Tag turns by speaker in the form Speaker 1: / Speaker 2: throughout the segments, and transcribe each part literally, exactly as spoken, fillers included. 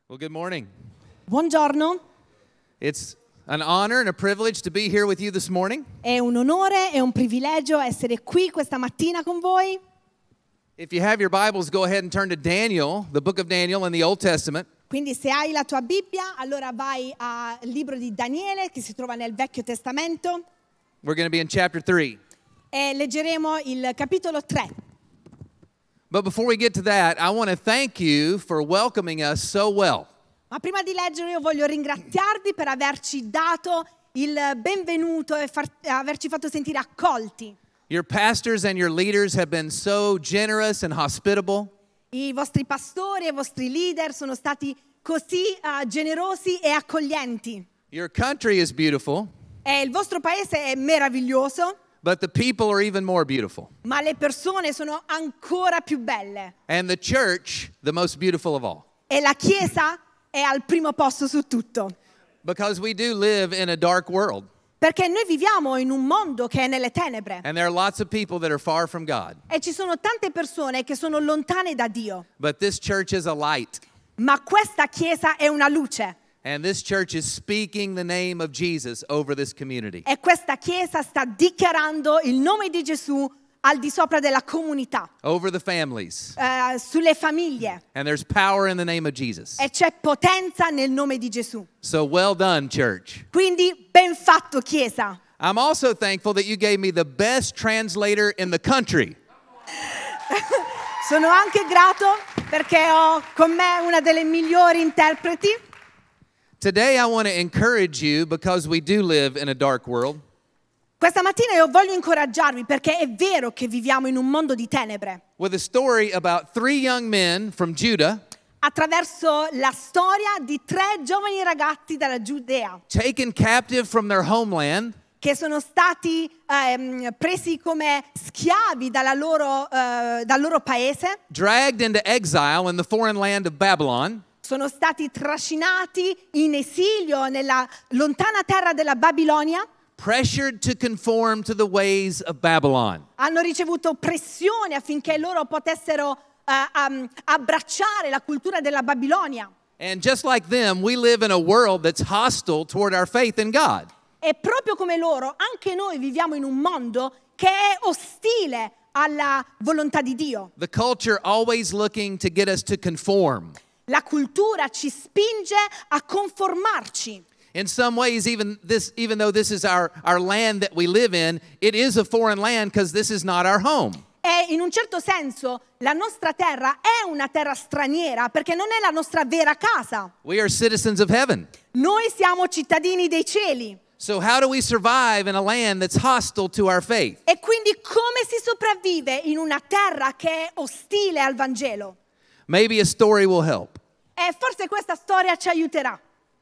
Speaker 1: Well, good morning.
Speaker 2: Buongiorno,
Speaker 1: It's an honor and a privilege to be here with you this morning.
Speaker 2: è un onore e un privilegio essere qui questa mattina con voi.
Speaker 1: If you have your Bibles, go ahead and turn to Daniel, the book of Daniel in the Old Testament.
Speaker 2: Quindi se hai la tua Bibbia, allora vai al libro di Daniele che si trova nel Vecchio Testamento
Speaker 1: We're going to be in chapter three.
Speaker 2: e leggeremo il capitolo tre.
Speaker 1: But before we get to that, I want to thank you for welcoming us so well.
Speaker 2: Ma prima di leggere io voglio ringraziarvi per averci dato il benvenuto e far- averci fatto sentire accolti.
Speaker 1: Your pastors and your leaders have been so generous and hospitable.
Speaker 2: I vostri pastori e i vostri leader sono stati così uh, generosi e accoglienti.
Speaker 1: Your country is beautiful,
Speaker 2: E il vostro paese è meraviglioso,
Speaker 1: but the people are even more beautiful.
Speaker 2: ma le persone sono ancora più belle.
Speaker 1: And the church, the most beautiful of all.
Speaker 2: E la Chiesa è al primo posto su tutto.
Speaker 1: Because we do live in a dark world.
Speaker 2: Perché noi viviamo in un mondo che è nelle tenebre.
Speaker 1: And there are lots of people that are far from God.
Speaker 2: E ci sono tante persone che sono lontane da Dio.
Speaker 1: But this church is a light.
Speaker 2: Ma questa Chiesa è una luce.
Speaker 1: And this church is speaking the name of Jesus over this community.
Speaker 2: E questa Chiesa sta dichiarando il nome di Gesù al di sopra della comunità,
Speaker 1: Over the families.
Speaker 2: eh, sulle famiglie.
Speaker 1: And there's power in the name of Jesus.
Speaker 2: E c'è potenza nel nome di Gesù.
Speaker 1: So well done, church.
Speaker 2: Quindi ben fatto, Chiesa.
Speaker 1: I'm also thankful that you gave me the best translator in the country.
Speaker 2: Sono anche grato perché ho con me una delle migliori interpreti.
Speaker 1: Today I want to encourage you because we do live in a dark world.
Speaker 2: Questa mattina io voglio incoraggiarvi perché è vero che viviamo in un mondo di tenebre.
Speaker 1: With a story about three young men from Judah
Speaker 2: Attraverso la storia di tre giovani ragazzi dalla Giudea
Speaker 1: taken captive from their homeland
Speaker 2: che sono stati ehm, presi come schiavi dalla loro, eh, dal loro paese,
Speaker 1: dragged into exile in the foreign land of Babylon,
Speaker 2: sono stati trascinati in esilio nella lontana terra della Babilonia,
Speaker 1: pressured to conform to the ways of Babylon.
Speaker 2: hanno ricevuto pressione affinché loro potessero eh, um, abbracciare la cultura della Babilonia.
Speaker 1: And just like them, we live in a world that's hostile toward our faith in God.
Speaker 2: E proprio come loro, anche noi viviamo in un mondo che è ostile alla volontà di Dio.
Speaker 1: The culture always looking to get us to conform.
Speaker 2: La cultura ci spinge a conformarci.
Speaker 1: In some ways, even this, even though this is our, our land that we live in, it is a foreign land because this is not our home.
Speaker 2: E in un certo senso la nostra terra è una terra straniera perché non è la nostra vera casa.
Speaker 1: We are citizens of heaven.
Speaker 2: Noi siamo cittadini dei cieli.
Speaker 1: So how do we survive in a land that's hostile to our faith?
Speaker 2: E quindi come si sopravvive in una terra che è ostile al Vangelo?
Speaker 1: Maybe a story will help.
Speaker 2: E forse questa storia ci aiuterà.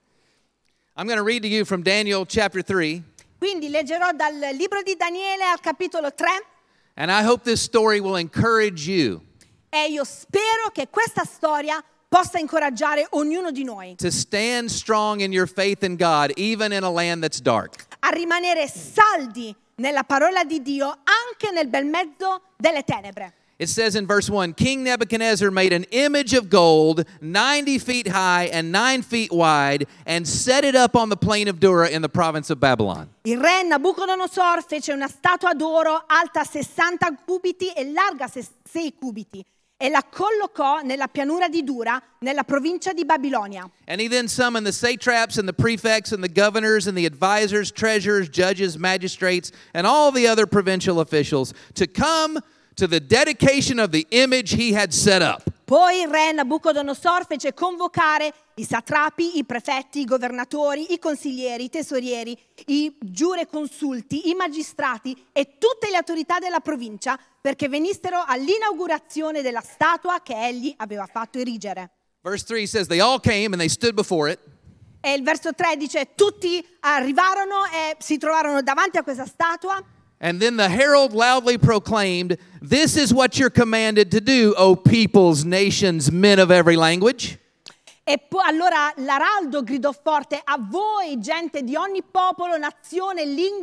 Speaker 1: I'm going to read to you from Daniel chapter three,
Speaker 2: Quindi leggerò dal libro di Daniele al capitolo tre
Speaker 1: and I hope this story will encourage you
Speaker 2: e io spero che questa storia possa incoraggiare ognuno di noi
Speaker 1: to stand strong in your faith in God, even in a land that's dark.
Speaker 2: a rimanere saldi nella parola di Dio anche nel bel mezzo delle tenebre.
Speaker 1: It says in verse one, King Nebuchadnezzar made an image of gold ninety feet high and nine feet wide and set it up on the plain of Dura in the province of Babylon.
Speaker 2: Il re Nabucodonosor fece una statua d'oro alta sessanta cubiti e larga sei cubiti e la collocò nella pianura di Dura, nella provincia di Babilonia.
Speaker 1: And he then summoned the satraps and the prefects and the governors and the advisors, treasurers, judges, magistrates, and all the other provincial officials to come to the dedication of the image he had set up.
Speaker 2: Poi il re Nabucodonosor fece convocare i satrapi, i prefetti, i governatori, i consiglieri, i tesorieri, i giureconsulti, i magistrati e tutte le autorità della provincia perché venissero all'inaugurazione della statua che egli aveva fatto erigere.
Speaker 1: Verse three says, they all came and they stood before it.
Speaker 2: E il verso tre dice, tutti arrivarono e si trovarono davanti a questa statua.
Speaker 1: And then the herald loudly proclaimed, this is what you're commanded to do, O peoples, nations, men of every language.
Speaker 2: E poi allora l'araldo gridò forte, a voi gente di ogni popolo, nazione, lingua,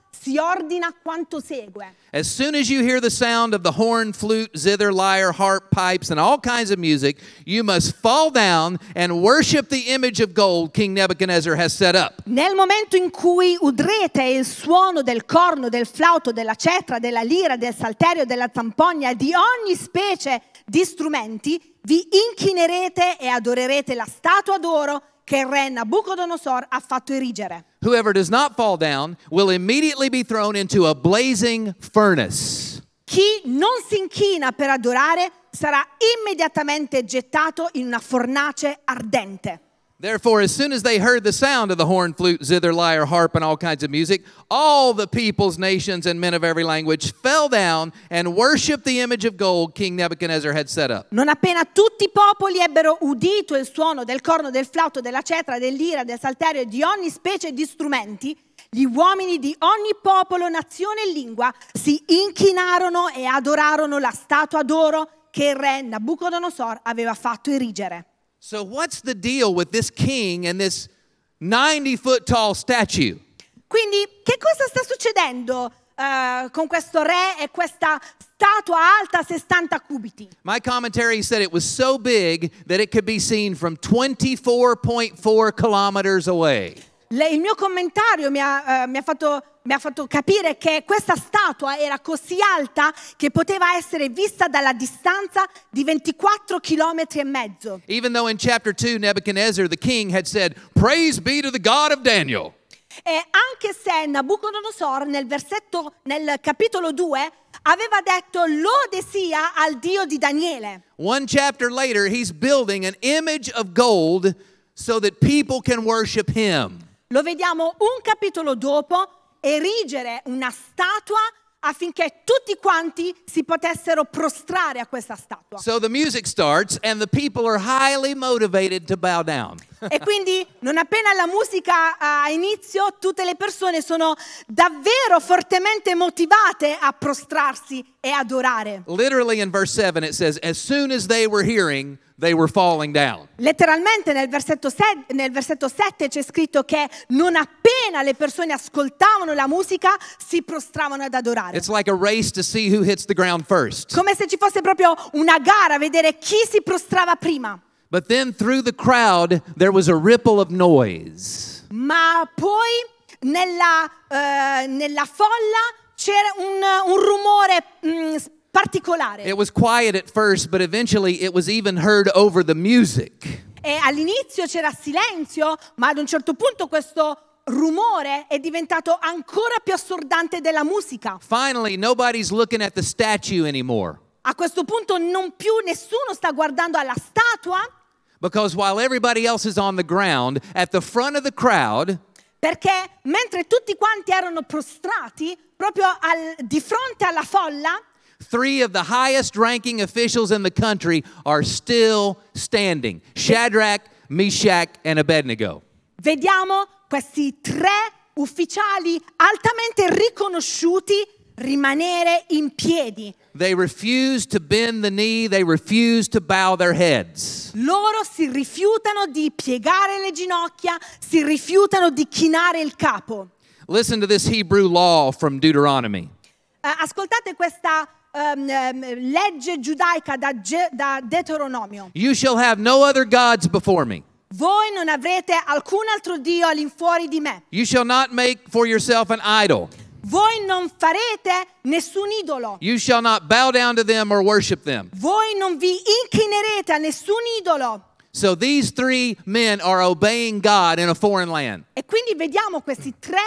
Speaker 2: si ordina quanto segue.
Speaker 1: As soon as you hear the sound of the horn, flute, zither, lyre, harp, pipes, and all kinds of music, you must fall down and worship the image of gold King Nebuchadnezzar has set up.
Speaker 2: Nel momento in cui udrete il suono del corno, del flauto, della cetra, della lira, del salterio, della zampogna, di ogni specie di strumenti, vi inchinerete e adorerete la statua d'oro che il re Nabucodonosor ha fatto erigere.
Speaker 1: Whoever does not fall down will immediately be thrown into a blazing furnace.
Speaker 2: Chi non si inchina per adorare sarà immediatamente gettato in una fornace ardente.
Speaker 1: Therefore, as soon as they heard the sound of the horn, flute, zither, lyre, harp, and all kinds of music, all the peoples, nations, and men of every language fell down and worshiped the image of gold King Nebuchadnezzar had set up.
Speaker 2: Non appena tutti i popoli ebbero udito il suono del corno, del flauto, della cetra, dell'ira, del salterio e di ogni specie di strumenti, gli uomini di ogni popolo, nazione e lingua si inchinarono e adorarono la statua d'oro che il re Nabucodonosor aveva fatto erigere.
Speaker 1: So what's the deal with this king and this ninety foot tall statue?
Speaker 2: Quindi che cosa sta succedendo uh, con questo re e questa statua alta sessanta cubiti?
Speaker 1: My commentary said it was so big that it could be seen from twenty-four point four kilometers away.
Speaker 2: Le, il mio commentario mi ha, uh, mi, ha fatto, mi ha fatto capire che questa statua era così alta che poteva essere vista dalla distanza di ventiquattro chilometri e mezzo.
Speaker 1: Even though in chapter two, Nebuchadnezzar, the king, had said, "Praise be to the God of Daniel."
Speaker 2: E anche se Nabucodonosor nel versetto, nel capitolo due, aveva detto lode sia al Dio di Daniele.
Speaker 1: One chapter later, he's building an image of gold so that people can worship him.
Speaker 2: Lo vediamo un capitolo dopo erigere una statua affinché tutti quanti si potessero prostrare a questa statua.
Speaker 1: So the music starts and the people are highly motivated to bow down.
Speaker 2: E quindi non appena la musica ha inizio, tutte le persone sono davvero fortemente motivate a prostrarsi e adorare.
Speaker 1: Literally in verse seven it says, as soon as they were hearing, they were falling down.
Speaker 2: Letteralmente nel versetto, se- nel versetto sette c'è scritto che non appena le persone ascoltavano la musica si prostravano ad adorare.
Speaker 1: It's like a race to see who hits the ground first.
Speaker 2: Come se ci fosse proprio una gara a vedere chi si prostrava prima.
Speaker 1: But then through the crowd there was a ripple of noise.
Speaker 2: Ma poi nella, eh, nella folla c'era un, un rumore mm, particolare.
Speaker 1: It was quiet at first, but eventually it was even heard over the music.
Speaker 2: E all'inizio c'era silenzio, ma ad un certo punto questo rumore è diventato ancora più assordante della musica.
Speaker 1: Finally, nobody's looking at the statue anymore.
Speaker 2: A questo punto non più nessuno sta guardando alla statua,
Speaker 1: Because while everybody else is on the ground, at the front of the crowd,
Speaker 2: perché mentre tutti quanti erano prostrati, proprio al, di fronte alla folla,
Speaker 1: three of the highest ranking officials in the country are still standing. Shadrach, Meshach, and Abednego.
Speaker 2: vediamo questi tre ufficiali altamente riconosciuti rimanere in piedi.
Speaker 1: They refuse to bend the knee. They refuse to bow their heads.
Speaker 2: Loro si rifiutano di piegare le ginocchia, si rifiutano di chinare il capo.
Speaker 1: Listen to this Hebrew law from Deuteronomy.
Speaker 2: Eh, ascoltate questa ehm, ehm, legge giudaica da, Ge- da Deuteronomio.
Speaker 1: You shall have no other gods before me.
Speaker 2: Voi non avrete alcun altro Dio all'infuori di me.
Speaker 1: You shall not make for yourself an idol.
Speaker 2: Voi non farete nessun idolo.
Speaker 1: You shall not bow down to them or worship them.
Speaker 2: Voi non vi inchinerete a nessun idolo.
Speaker 1: So these three men are obeying God in a foreign land.
Speaker 2: E quindi vediamo questi tre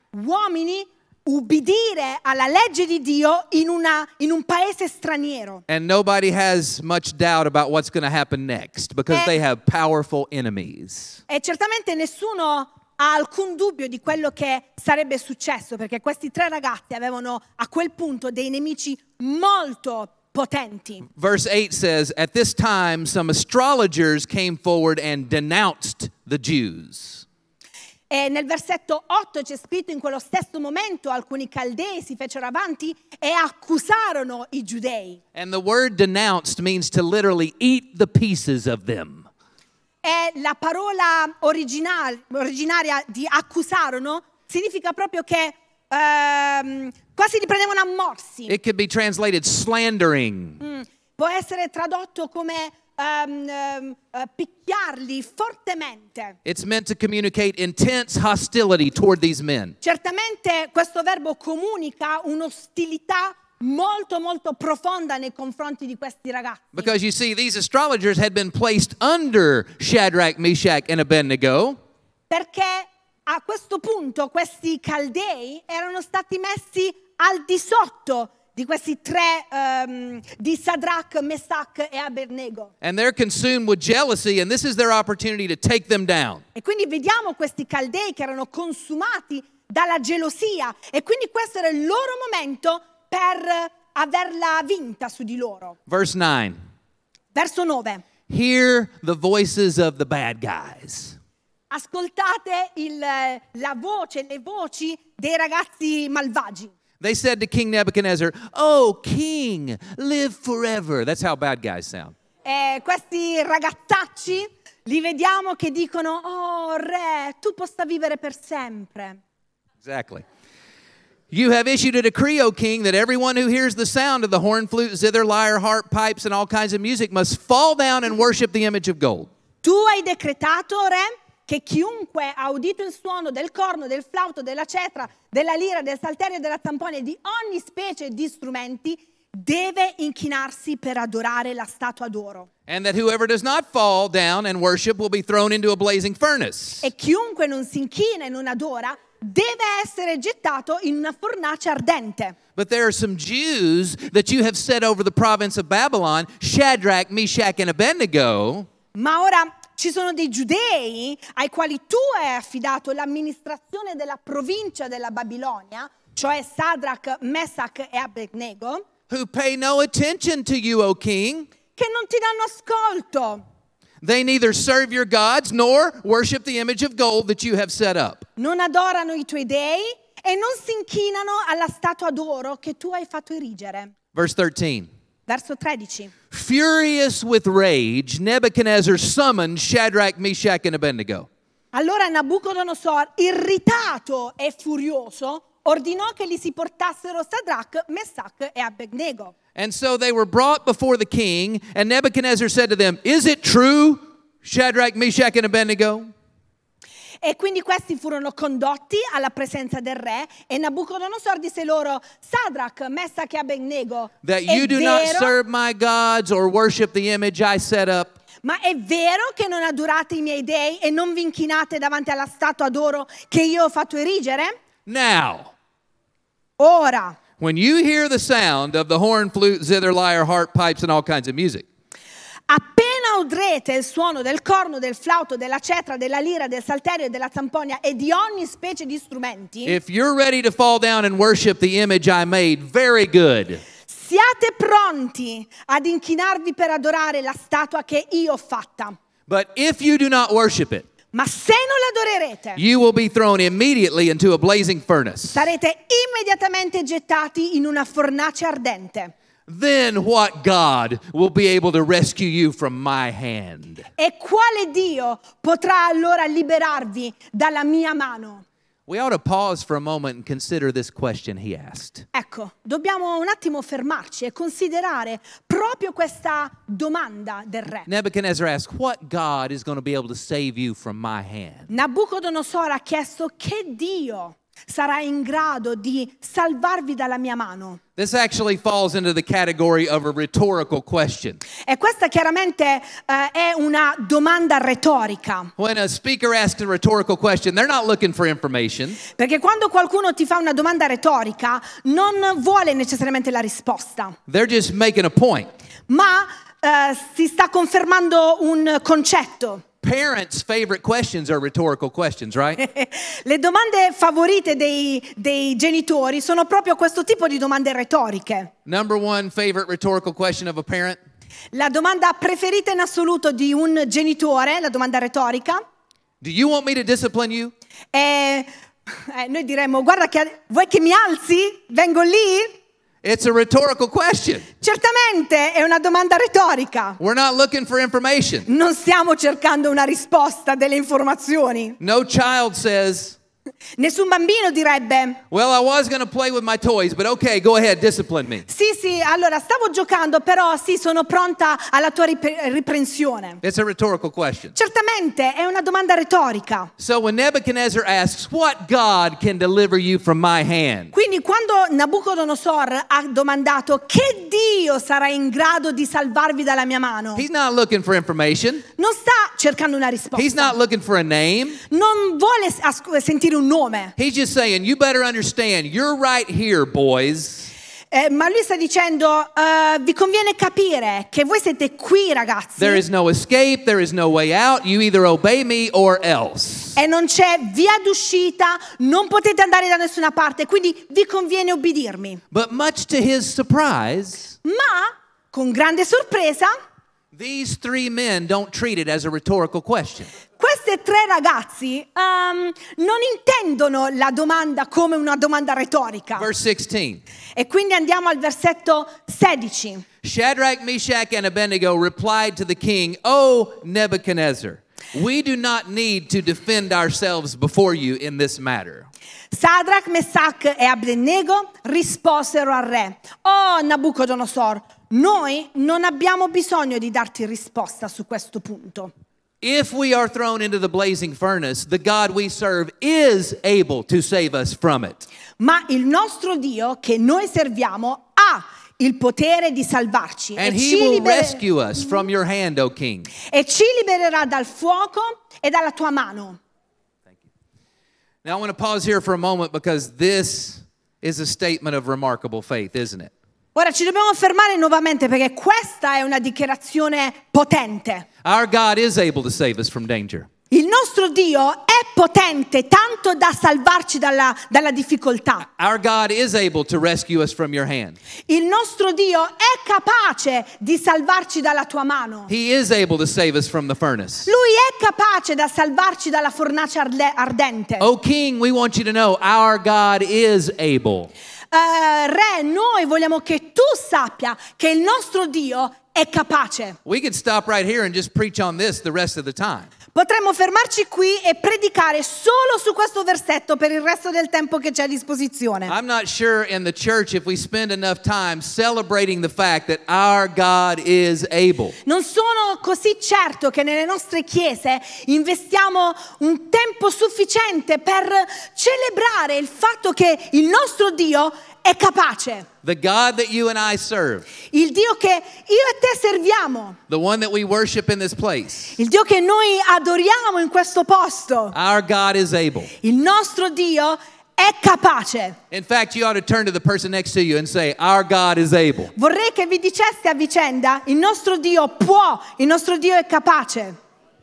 Speaker 2: uomini ubbidire alla legge di Dio in, una, in un paese straniero.
Speaker 1: And nobody has much doubt about what's going to happen next because
Speaker 2: Eh.
Speaker 1: they have powerful enemies.
Speaker 2: E certamente nessuno ha alcun dubbio di quello che sarebbe successo, perché questi tre ragazzi avevano a quel punto dei nemici molto potenti.
Speaker 1: Verse eight says, at this time some astrologers came forward and denounced the Jews.
Speaker 2: E nel versetto otto c'è scritto: in quello stesso momento alcuni caldei si fecero avanti e accusarono i giudei.
Speaker 1: And the word denounced means to literally eat the pieces of them.
Speaker 2: E la parola original- originaria di accusarono significa proprio che ehm, quasi li prendevano a morsi.
Speaker 1: It could be translated slandering.
Speaker 2: Mm, Può essere tradotto come ehm, ehm, eh, picchiarli fortemente.
Speaker 1: It's meant to communicate intense hostility toward these men.
Speaker 2: Certamente questo verbo comunica un'ostilità molto molto profonda nei confronti di questi ragazzi.
Speaker 1: Because you see, these astrologers had been placed under Shadrach, Meshach, and Abednego.
Speaker 2: Perché a questo punto questi caldei erano stati messi al di sotto di questi tre, um, di Sadrach, Mesach e Abednego.
Speaker 1: And they're consumed with jealousy, and this is their opportunity to take them down.
Speaker 2: E quindi vediamo questi caldei che erano consumati dalla gelosia e quindi questo era il loro momento per averla vinta su di loro.
Speaker 1: Verse nine.
Speaker 2: Verso nove.
Speaker 1: Hear the voices of the bad guys.
Speaker 2: Ascoltate il, la voce, le voci dei ragazzi malvagi.
Speaker 1: They said to King Nebuchadnezzar, "Oh, king, live forever." That's how bad guys sound.
Speaker 2: E questi ragazzacci li vediamo che dicono: "Oh re, tu possa vivere per sempre."
Speaker 1: Exactly. You have issued a decree, O king, that everyone who hears the sound of the horn, flute, zither, lyre, harp, pipes, and all kinds of music must fall down and worship the image of gold.
Speaker 2: Tu hai decretato, re, che chiunque ha udito il suono del corno, del flauto, della cetra, della lira, del salterio e della zampogna e di ogni specie di strumenti deve inchinarsi per adorare la statua d'oro.
Speaker 1: And that whoever does not fall down and worship will be thrown into a blazing furnace.
Speaker 2: E chiunque non si inchina e non adora deve essere gettato in una fornace ardente.
Speaker 1: But there are some Jews that you have set over the province of Babylon, Shadrach, Meshach, and Abednego.
Speaker 2: Ma ora ci sono dei giudei ai quali tu hai affidato l'amministrazione della provincia della Babilonia, cioè Sadrach, Mesach e Abednego,
Speaker 1: who pay no attention to you, O king.
Speaker 2: che non ti danno ascolto.
Speaker 1: They neither serve your gods nor worship the image of gold that you have set up.
Speaker 2: Non adorano i tuoi dei e non si inchinano alla statua d'oro che tu hai fatto erigere.
Speaker 1: Verse thirteen.
Speaker 2: Verso tredici.
Speaker 1: Furious with rage, Nebuchadnezzar summoned Shadrach, Meshach, and Abednego.
Speaker 2: Allora Nabucodonosor, irritato e furioso, ordinò che li si portassero Sadrach, Mesach e Abednego.
Speaker 1: And so they were brought before the king, and Nebuchadnezzar said to them, "Is it true, Shadrach, Meshach, and Abednego,
Speaker 2: E quindi questi furono condotti alla presenza del re e Nabucodonosor disse loro: Sadrach, Mesach e Abednego,
Speaker 1: that
Speaker 2: è
Speaker 1: you do not
Speaker 2: vero,
Speaker 1: serve my gods or worship the image I set up?"
Speaker 2: ma è vero che non adorate i miei dei e non vi inchinate davanti alla statua d'oro che io ho fatto erigere?
Speaker 1: Now,
Speaker 2: Ora,
Speaker 1: when you hear the sound of the horn, flute, zither, lyre, harp, pipes, and all kinds of music,
Speaker 2: appena udrete il suono del corno, del flauto, della cetra, della lira, del salterio e della zampogna e di ogni specie di strumenti,
Speaker 1: if you're ready to fall down and worship the image I made, very good.
Speaker 2: siate pronti ad inchinarvi per adorare la statua che io ho fatta.
Speaker 1: But if you do not worship it,
Speaker 2: Ma se non l'adorerete,
Speaker 1: you will be thrown immediately into a blazing furnace.
Speaker 2: sarete immediatamente gettati in una fornace ardente.
Speaker 1: Then what God will be able to rescue you from my hand?
Speaker 2: E quale Dio potrà allora liberarvi dalla mia mano?
Speaker 1: We ought to pause for a moment and consider this question he asked.
Speaker 2: Ecco, dobbiamo un attimo fermarci e considerare proprio questa domanda del re.
Speaker 1: Nebuchadnezzar asked, what God is going to be able to save you from my hand?
Speaker 2: Nabucodonosor ha chiesto: che Dio sarà in grado di salvarvi dalla mia mano?
Speaker 1: This actually falls into the category of a rhetorical question.
Speaker 2: E questa chiaramente eh, è una domanda retorica.
Speaker 1: When a speaker asks a rhetorical question, they're not looking for information.
Speaker 2: Perché quando qualcuno ti fa una domanda retorica non vuole necessariamente la risposta,
Speaker 1: They're just making a point.
Speaker 2: ma eh, si sta confermando un concetto.
Speaker 1: Parents' favorite questions are rhetorical questions, right?
Speaker 2: Le domande favorite dei, dei genitori sono proprio questo tipo di domande retoriche.
Speaker 1: Number one favorite rhetorical question of a parent?
Speaker 2: La domanda preferita in assoluto di un genitore, la domanda retorica,
Speaker 1: Do you want me to discipline you?
Speaker 2: è, eh, noi diremmo: guarda che vuoi che mi alzi? Vengo lì?
Speaker 1: It's a rhetorical question.
Speaker 2: Certamente è una domanda retorica.
Speaker 1: We're not looking for information.
Speaker 2: Non stiamo cercando una risposta, delle informazioni.
Speaker 1: No child says,
Speaker 2: Nessun bambino direbbe:
Speaker 1: well, I was going to play with my toys, but okay, go ahead, discipline me.
Speaker 2: sì, sì, allora stavo giocando, però sì, sono pronta alla tua rip- riprensione.
Speaker 1: It's a rhetorical question.
Speaker 2: Certamente è una domanda retorica.
Speaker 1: So when Nebuchadnezzar asks, what God can deliver you from my hand?
Speaker 2: Quindi quando Nabucodonosor ha domandato che Dio sarà in grado di salvarvi dalla mia mano,
Speaker 1: He's not looking for information.
Speaker 2: non sta cercando una
Speaker 1: He's
Speaker 2: risposta,
Speaker 1: not looking for a name.
Speaker 2: non vuole as- sentire un nome.
Speaker 1: He's just saying, you better understand, you're right here, boys.
Speaker 2: Eh, ma lui sta dicendo, eh, vi conviene capire che voi siete qui, ragazzi,
Speaker 1: There is no escape, there is no way out. You either obey me or else.
Speaker 2: e non c'è via d'uscita, non potete andare da nessuna parte, quindi vi conviene ubbidirmi.
Speaker 1: But much to his surprise,
Speaker 2: Ma, con grande sorpresa,
Speaker 1: these three men don't treat it as a rhetorical question.
Speaker 2: questi tre ragazzi ehm, non intendono la domanda come una domanda retorica.
Speaker 1: Verse sixteen.
Speaker 2: E quindi andiamo al versetto sedici.
Speaker 1: Shadrach, Meshach, and Abednego replied to the king, O Nebuchadnezzar, we do not need to defend ourselves before you in this matter.
Speaker 2: Sadrach, Mesach e Abednego risposero al re: Oh Nabucodonosor, noi non abbiamo bisogno di darti risposta su questo punto.
Speaker 1: If we are thrown into the blazing furnace, the God we serve is able to save us from it.
Speaker 2: Ma il nostro Dio che noi serviamo ha il potere di salvarci
Speaker 1: And
Speaker 2: e
Speaker 1: he
Speaker 2: ci,
Speaker 1: will
Speaker 2: liber-
Speaker 1: rescue us from your hand, O king.
Speaker 2: e ci libererà dal fuoco e dalla tua mano.
Speaker 1: Now I want to pause here for a moment because this is a statement of remarkable faith, isn't it?
Speaker 2: Ora ci dobbiamo fermare nuovamente perché questa è una dichiarazione potente.
Speaker 1: Our God is able to save us from danger.
Speaker 2: Il nostro Dio è potente tanto da salvarci dalla, dalla difficoltà.
Speaker 1: Our God is able to rescue us from your hand.
Speaker 2: Il nostro Dio è capace di salvarci dalla tua mano.
Speaker 1: He is able to save us from the furnace.
Speaker 2: Lui è capace da salvarci dalla fornace arde- ardente.
Speaker 1: O king, we want you to know our God is able.
Speaker 2: Uh, re, noi vogliamo che tu sappia che il nostro Dio è capace.
Speaker 1: We could stop right here and just preach on this the rest of the time.
Speaker 2: Potremmo fermarci qui e predicare solo su questo versetto per il resto del tempo che c'è a disposizione.
Speaker 1: I'm not sure in the church if we spend enough time celebrating the fact that our God is able.
Speaker 2: Non sono così certo che nelle nostre chiese investiamo un tempo sufficiente per celebrare il fatto che il nostro Dio è capace.
Speaker 1: The God that you and I serve,
Speaker 2: Il Dio che io e te serviamo,
Speaker 1: the one that we worship in this place,
Speaker 2: il Dio che noi adoriamo in questo posto,
Speaker 1: our God is able.
Speaker 2: il nostro Dio è capace.
Speaker 1: In fact, you ought to turn to the person next to you and say, our God is able.
Speaker 2: Vorrei che vi diceste a vicenda, il nostro Dio può, il nostro Dio è capace.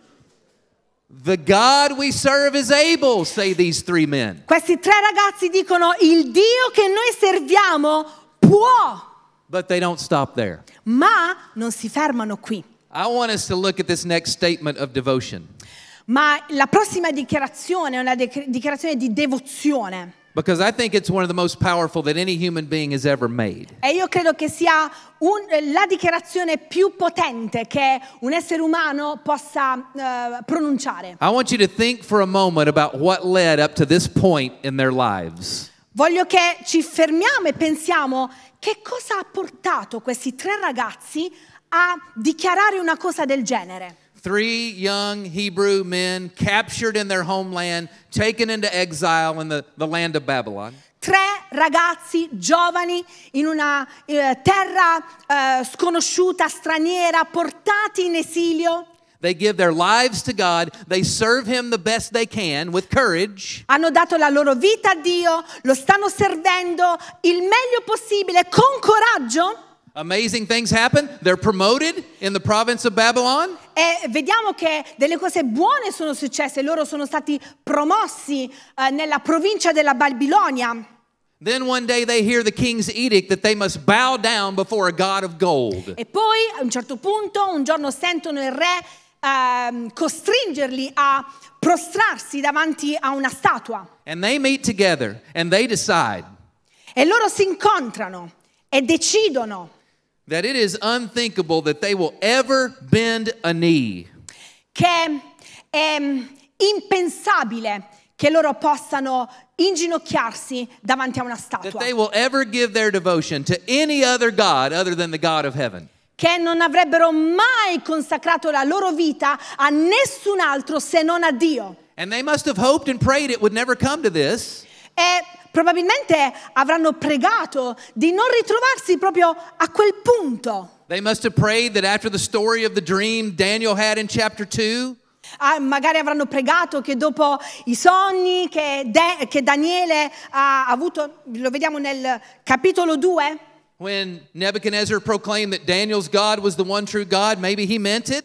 Speaker 1: The God we serve is able, say these three men.
Speaker 2: Questi tre ragazzi dicono, il Dio che noi serviamo può,
Speaker 1: But they don't stop there.
Speaker 2: ma non si fermano qui.
Speaker 1: I want us to look at this next statement of devotion,
Speaker 2: Ma la prossima dichiarazione è una dic- dichiarazione di devozione.
Speaker 1: because I think it's one of the most powerful that any human being has ever made.
Speaker 2: E io credo che sia un- la dichiarazione più potente che un essere umano possa eh, pronunciare.
Speaker 1: I want you to think for a moment about what led up to this point in their lives.
Speaker 2: Voglio che ci fermiamo e pensiamo che cosa ha portato questi tre ragazzi a dichiarare una cosa del genere.
Speaker 1: Three young Hebrew men captured in their homeland, taken into exile in the, the land of Babylon.
Speaker 2: Tre ragazzi giovani in una eh, terra eh, sconosciuta, straniera, portati in esilio.
Speaker 1: They give their lives to God. They serve Him the best they can with courage.
Speaker 2: Hanno dato la loro vita a Dio, lo stanno servendo il meglio possibile, con coraggio.
Speaker 1: Amazing things happen. They're promoted in the province of Babylon.
Speaker 2: E vediamo che delle cose buone sono successe. Loro sono stati promossi eh, nella provincia della Babilonia.
Speaker 1: Then one day they hear the king's edict that they must bow down before a God of gold.
Speaker 2: E poi a un certo punto, un giorno sentono il re ehm, costringerli a prostrarsi davanti a una statua.
Speaker 1: And they meet together and they decide
Speaker 2: E loro si incontrano e decidono
Speaker 1: that it is unthinkable that they will ever bend a knee.
Speaker 2: che è impensabile che loro possano inginocchiarsi davanti a una
Speaker 1: that
Speaker 2: statua,
Speaker 1: they will ever give their devotion to any other God other than the God of heaven.
Speaker 2: che non avrebbero mai consacrato la loro vita a nessun altro se non a Dio.
Speaker 1: And they must have hoped and prayed it would never come to this.
Speaker 2: E probabilmente avranno pregato di non ritrovarsi proprio a quel punto.
Speaker 1: They must have prayed that after the story of the dream Daniel had in chapter two,
Speaker 2: Ah, magari avranno pregato che dopo i sogni che, De- che Daniele ha avuto, lo vediamo nel capitolo due,
Speaker 1: when Nebuchadnezzar proclaimed that Daniel's God was the one true God, maybe he meant it.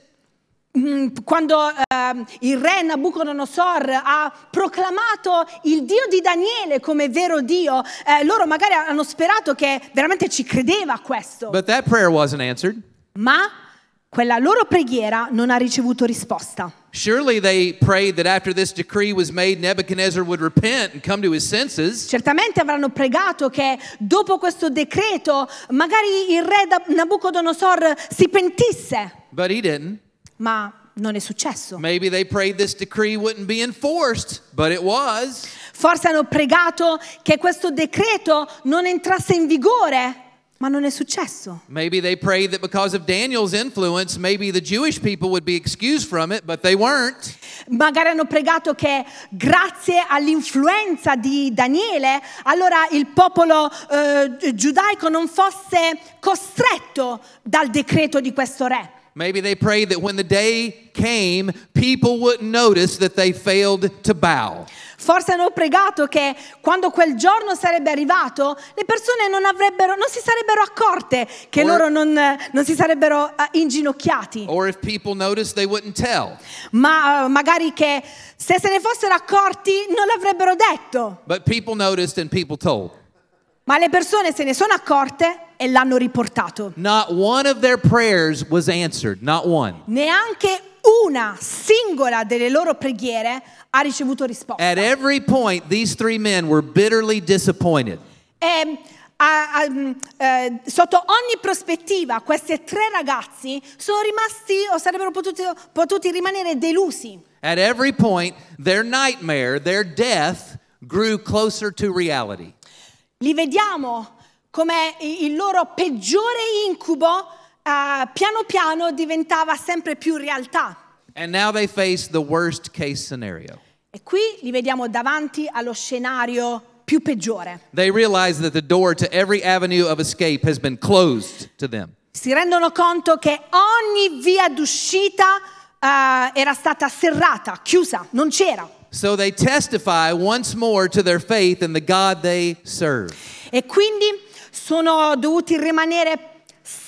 Speaker 2: quando eh, il re Nabucodonosor ha proclamato il Dio di Daniele come vero Dio, eh, loro magari hanno sperato che veramente ci credeva a questo.
Speaker 1: But that prayer wasn't answered.
Speaker 2: Ma quella loro preghiera non ha ricevuto risposta.
Speaker 1: Surely they prayed that after this decree was made, Nebuchadnezzar would repent and come to his senses.
Speaker 2: Certamente avranno pregato che dopo questo decreto magari il re Nabucodonosor si pentisse,
Speaker 1: But he didn't.
Speaker 2: ma non è successo.
Speaker 1: Maybe they prayed this decree wouldn't be enforced, but it was.
Speaker 2: Forse hanno pregato che questo decreto non entrasse in vigore, ma non è successo.
Speaker 1: Maybe they prayed that because of Daniel's influence, maybe the Jewish people would be excused from it, but they weren't.
Speaker 2: Magari hanno pregato che grazie all'influenza di Daniele, allora il popolo eh, giudaico non fosse costretto dal decreto di questo re.
Speaker 1: Maybe they prayed that when the day came, people wouldn't notice that they failed to bow.
Speaker 2: Forse hanno pregato che quando quel giorno sarebbe arrivato, le persone non avrebbero, non si sarebbero accorte che
Speaker 1: Or-
Speaker 2: loro non, non si sarebbero eh, inginocchiati.
Speaker 1: Or if people noticed, they wouldn't tell.
Speaker 2: Ma eh, magari che se se ne fossero accorti non l'avrebbero detto.
Speaker 1: But people noticed and people told.
Speaker 2: Ma le persone se ne sono accorte e l'hanno riportato.
Speaker 1: Not one of their prayers was answered, not one.
Speaker 2: Neanche una singola delle loro preghiere ha ricevuto risposta.
Speaker 1: At every point, these three men were bitterly disappointed.
Speaker 2: E a- a- mm, eh, sotto ogni prospettiva questi tre ragazzi sono rimasti o sarebbero potuti, potuti rimanere delusi.
Speaker 1: At every point, their nightmare, their death, grew closer to reality.
Speaker 2: Li vediamo come i- il loro peggiore incubo eh, piano piano diventava sempre più realtà.
Speaker 1: And now they face the worst case scenario.
Speaker 2: E qui li vediamo davanti allo scenario più peggiore.
Speaker 1: They realize that the door to every avenue of escape has been closed to them.
Speaker 2: Si rendono conto che ogni via d'uscita eh, era stata serrata, chiusa, non c'era.
Speaker 1: So they testify once more to their faith in the God they serve.
Speaker 2: E quindi sono dovuti rimanere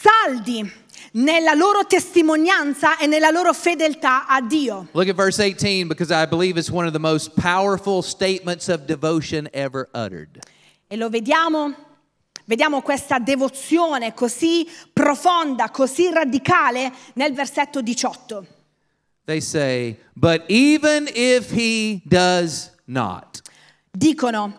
Speaker 2: saldi nella loro testimonianza e nella loro fedeltà a Dio.
Speaker 1: Look at verse eighteen, because I believe it's one of the most powerful statements of devotion ever uttered.
Speaker 2: E lo vediamo, vediamo questa devozione così profonda, così radicale nel versetto diciotto.
Speaker 1: They say, but even if he does not.
Speaker 2: Dicono,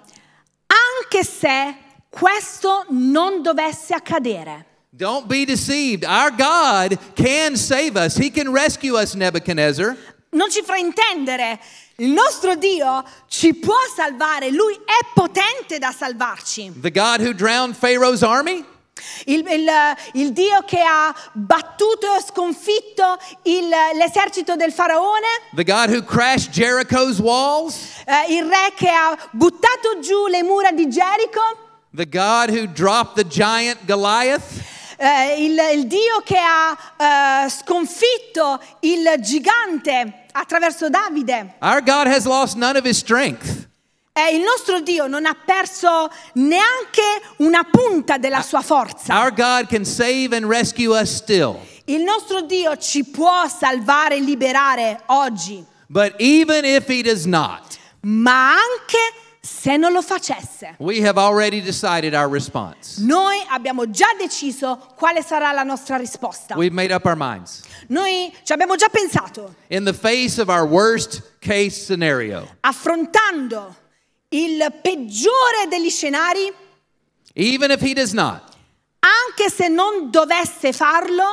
Speaker 2: anche se questo non dovesse accadere.
Speaker 1: Don't be deceived. Our God can save us. He can rescue us, Nebuchadnezzar.
Speaker 2: Non ci fraintendere, il nostro Dio ci può salvare, Lui è potente da salvarci.
Speaker 1: The God who drowned Pharaoh's army?
Speaker 2: Il, il, il Dio che ha battuto e sconfitto il, l'esercito del faraone,
Speaker 1: The God who crashed Jericho's walls?
Speaker 2: eh, il re che ha buttato giù le mura di Gerico,
Speaker 1: The God who dropped the giant Goliath?
Speaker 2: eh, il, il Dio che ha eh, sconfitto il gigante attraverso Davide.
Speaker 1: Our God has lost none of his strength.
Speaker 2: Eh, il nostro Dio non ha perso neanche una punta della sua forza.
Speaker 1: Our God can save and rescue us still.
Speaker 2: Il nostro Dio ci può salvare e liberare oggi,
Speaker 1: But even if he does not,
Speaker 2: ma anche se non lo facesse.
Speaker 1: we have already decided our response.
Speaker 2: Noi abbiamo già deciso quale sarà la nostra risposta.
Speaker 1: We've made up our minds.
Speaker 2: Noi ci abbiamo già pensato,
Speaker 1: In the face of our worst case scenario,
Speaker 2: affrontando il peggiore degli scenari,
Speaker 1: even if he does not,
Speaker 2: anche se non dovesse farlo,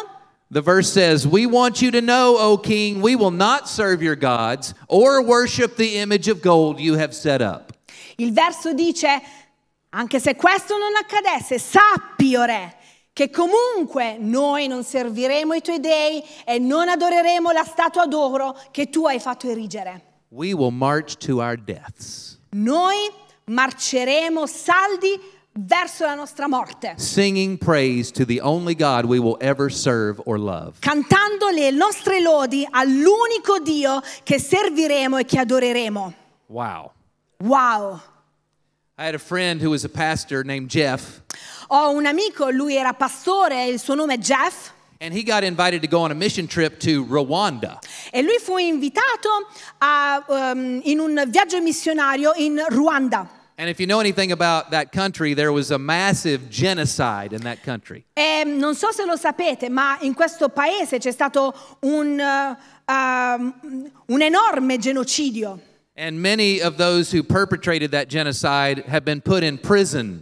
Speaker 1: The verse says, "We want you to know, O king, we will not serve your gods or worship the image of gold you have set up."
Speaker 2: Il verso dice, anche se questo non accadesse, sappi, o re, che comunque noi non serviremo i tuoi dei e non adoreremo la statua d'oro che tu hai fatto erigere.
Speaker 1: We will march to our deaths,
Speaker 2: Noi marceremo saldi verso la nostra morte,
Speaker 1: singing praise to the only God we will ever serve or love.
Speaker 2: cantando le nostre lodi all'unico Dio che serviremo e che adoreremo.
Speaker 1: Wow.
Speaker 2: Wow!
Speaker 1: I had a friend who was a pastor named Jeff,
Speaker 2: Ho un amico, lui era pastore, il suo nome è Jeff,
Speaker 1: and he got invited to go on a mission trip to Rwanda.
Speaker 2: e lui fu invitato a, um, in un viaggio missionario in Ruanda.
Speaker 1: And if you know anything about that country, there was a massive genocide in that country.
Speaker 2: E non so se lo sapete, ma in questo paese c'è stato un, uh, um, un enorme genocidio.
Speaker 1: And many of those who perpetrated that genocide have been put in prison.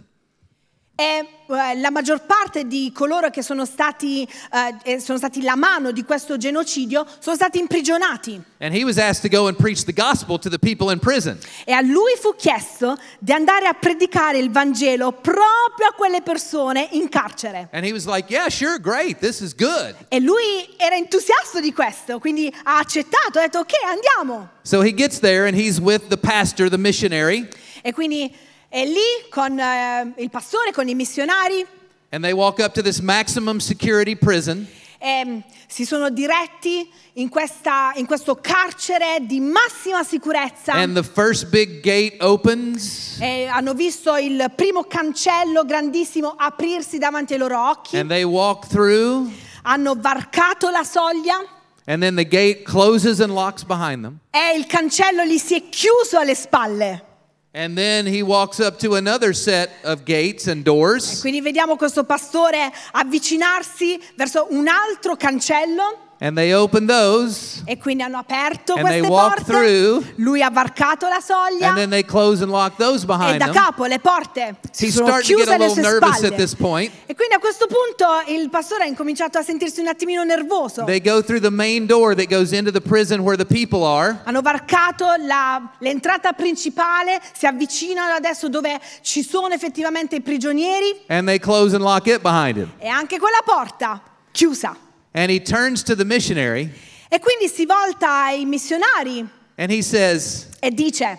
Speaker 2: E uh, la maggior parte di coloro che sono stati, uh, sono stati la mano di questo genocidio sono stati imprigionati.
Speaker 1: And he was asked to go and preach the gospel to the people in prison.
Speaker 2: E a lui fu chiesto di andare a predicare il Vangelo proprio a quelle persone in carcere.
Speaker 1: And he was like, "Yeah, sure, great, this is good."
Speaker 2: E lui era entusiasta di questo, quindi ha accettato, ha detto ok, andiamo.
Speaker 1: So he gets there and he's with the pastor, the missionary,
Speaker 2: E quindi è lì con eh, il pastore, con i missionari,
Speaker 1: and they walk up to this maximum security prison.
Speaker 2: e si sono diretti in, questa, in questo carcere di massima sicurezza.
Speaker 1: And the first big gate opens,
Speaker 2: E hanno visto il primo cancello grandissimo aprirsi davanti ai loro occhi.
Speaker 1: and they walk through,
Speaker 2: Hanno varcato la soglia
Speaker 1: and then the gate closes and locks behind them.
Speaker 2: e il cancello gli si è chiuso alle spalle.
Speaker 1: And then he walks up to another set of gates and doors,
Speaker 2: Quindi vediamo questo pastore avvicinarsi verso un altro cancello.
Speaker 1: and they open those,
Speaker 2: E quindi hanno aperto
Speaker 1: And they
Speaker 2: queste
Speaker 1: walk
Speaker 2: porte.
Speaker 1: through.
Speaker 2: Lui ha varcato la soglia.
Speaker 1: and then they close and lock those
Speaker 2: E
Speaker 1: behind
Speaker 2: da
Speaker 1: them.
Speaker 2: capo le porte si
Speaker 1: He's
Speaker 2: sono
Speaker 1: starting to
Speaker 2: chiuse
Speaker 1: get a
Speaker 2: alle
Speaker 1: little
Speaker 2: sue
Speaker 1: nervous
Speaker 2: spalle.
Speaker 1: at this point.
Speaker 2: E quindi a questo punto il pastore ha incominciato a sentirsi un attimino nervoso.
Speaker 1: They go through the main door that goes into the prison where the people are.
Speaker 2: Hanno varcato la- l'entrata principale, si avvicinano adesso dove ci sono effettivamente i prigionieri,
Speaker 1: And they close and lock it behind him.
Speaker 2: e anche quella porta chiusa.
Speaker 1: And he turns to the missionary
Speaker 2: E quindi si volta ai missionari
Speaker 1: and he says,
Speaker 2: e dice,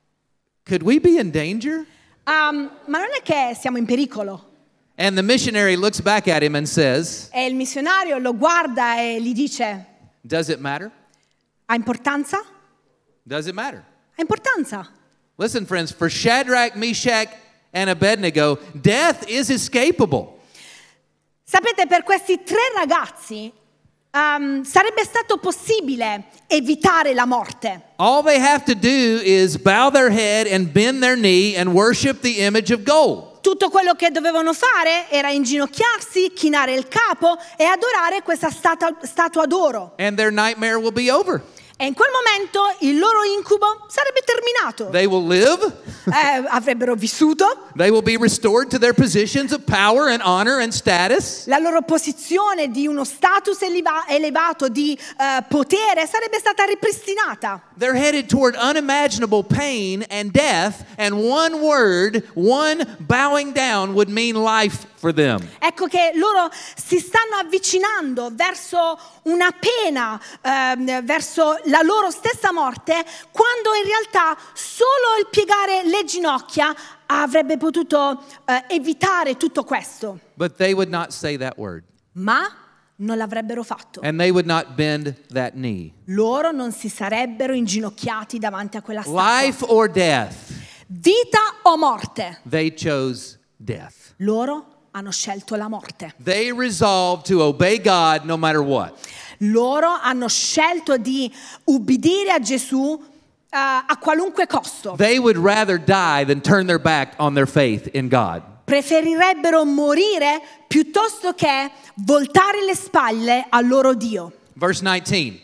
Speaker 1: "Could we be in danger?"
Speaker 2: "Um, ma non è che siamo in pericolo?"
Speaker 1: And the missionary looks back at him and says,
Speaker 2: E il missionario lo guarda e gli dice,
Speaker 1: "Does it matter?
Speaker 2: ha importanza?
Speaker 1: Does it matter?"
Speaker 2: Ha importanza.
Speaker 1: Listen, friends, for Shadrach, Meshach, and Abednego, death is escapable.
Speaker 2: Sapete, per questi tre ragazzi um, sarebbe stato possibile evitare la morte.
Speaker 1: All they have to do is bow their head and bend their knee and worship the image of gold.
Speaker 2: Tutto quello che dovevano fare era inginocchiarsi, chinare il capo e adorare questa statua, statua d'oro.
Speaker 1: And their nightmare will be over.
Speaker 2: E in quel momento il loro incubo sarebbe terminato.
Speaker 1: They will live.
Speaker 2: Eh, avrebbero vissuto,
Speaker 1: They will be restored to their positions of power and honor and status.
Speaker 2: la loro posizione di uno status eleva- elevato di eh, potere sarebbe stata ripristinata.
Speaker 1: They're headed toward unimaginable pain and death, and one word, one bowing down would mean life for them.
Speaker 2: Ecco che loro si stanno avvicinando verso una pena, ehm, verso la loro stessa morte, quando in realtà solo il piegare le ginocchia avrebbe potuto eh, evitare tutto questo.
Speaker 1: But they would not say that word,
Speaker 2: Ma non l'avrebbero fatto.
Speaker 1: and they would not bend that knee.
Speaker 2: Loro non si sarebbero inginocchiati davanti a quella statua.
Speaker 1: Life or death,
Speaker 2: Vita o morte?
Speaker 1: they chose death.
Speaker 2: Loro hanno scelto la morte.
Speaker 1: They resolved to obey God no matter what.
Speaker 2: Loro hanno scelto di ubbidire a Gesù eh, a qualunque costo.
Speaker 1: They would rather die than turn their back on their faith in God.
Speaker 2: Preferirebbero morire piuttosto che voltare le spalle al loro Dio.
Speaker 1: Verse nineteen.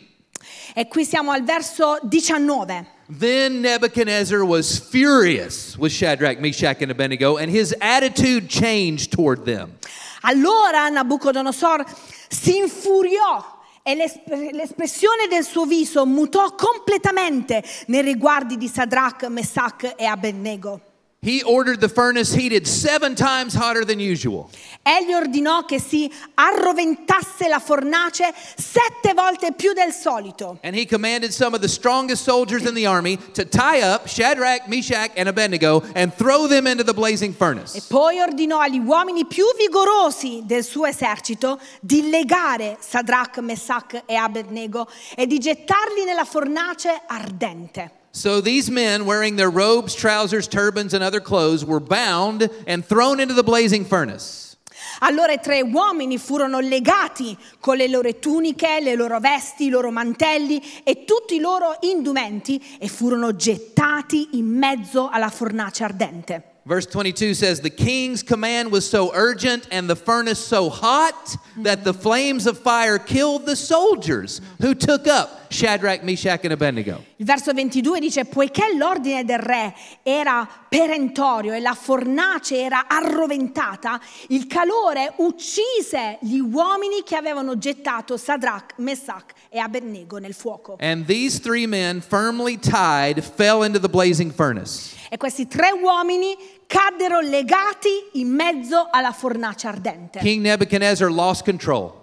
Speaker 2: E qui siamo al verso diciannove.
Speaker 1: Then Nebuchadnezzar was furious with Shadrach, Meshach, and Abednego, and his attitude changed toward them.
Speaker 2: Allora Nabucodonosor si infuriò e l'esp- l'espressione del suo viso mutò completamente nei riguardi di Sadrach, Mesach e Abednego.
Speaker 1: He ordered the furnace heated seven times hotter than usual.
Speaker 2: Egli ordinò che si arroventasse la fornace sette volte più del solito.
Speaker 1: And he commanded some of the strongest soldiers in the army to tie up Shadrach, Meshach, and Abednego and throw them into the blazing
Speaker 2: E
Speaker 1: furnace.
Speaker 2: poi ordinò agli uomini più vigorosi del suo esercito di legare Sadrach, Mesach e Abednego e di gettarli nella fornace ardente.
Speaker 1: So these men, wearing their robes, trousers, turbans, and other clothes, were bound and thrown into the blazing furnace.
Speaker 2: Allora i tre uomini furono legati con le loro tuniche, le loro vesti, i loro mantelli e tutti i loro indumenti e furono gettati in mezzo alla fornace ardente.
Speaker 1: Verse twenty-two says, the king's command was so urgent and the furnace so hot that the flames of fire killed the soldiers who took up Shadrach, Meshach, and Abednego.
Speaker 2: Il verso ventidue dice: poiché l'ordine del re era perentorio e la fornace era arroventata, il calore uccise gli uomini che avevano gettato Sadrach, Mesach e Abednego nel fuoco.
Speaker 1: And these three men, firmly tied, fell into the blazing furnace.
Speaker 2: E questi tre uomini caddero legati in mezzo alla fornace ardente.
Speaker 1: King Nebuchadnezzar lost control.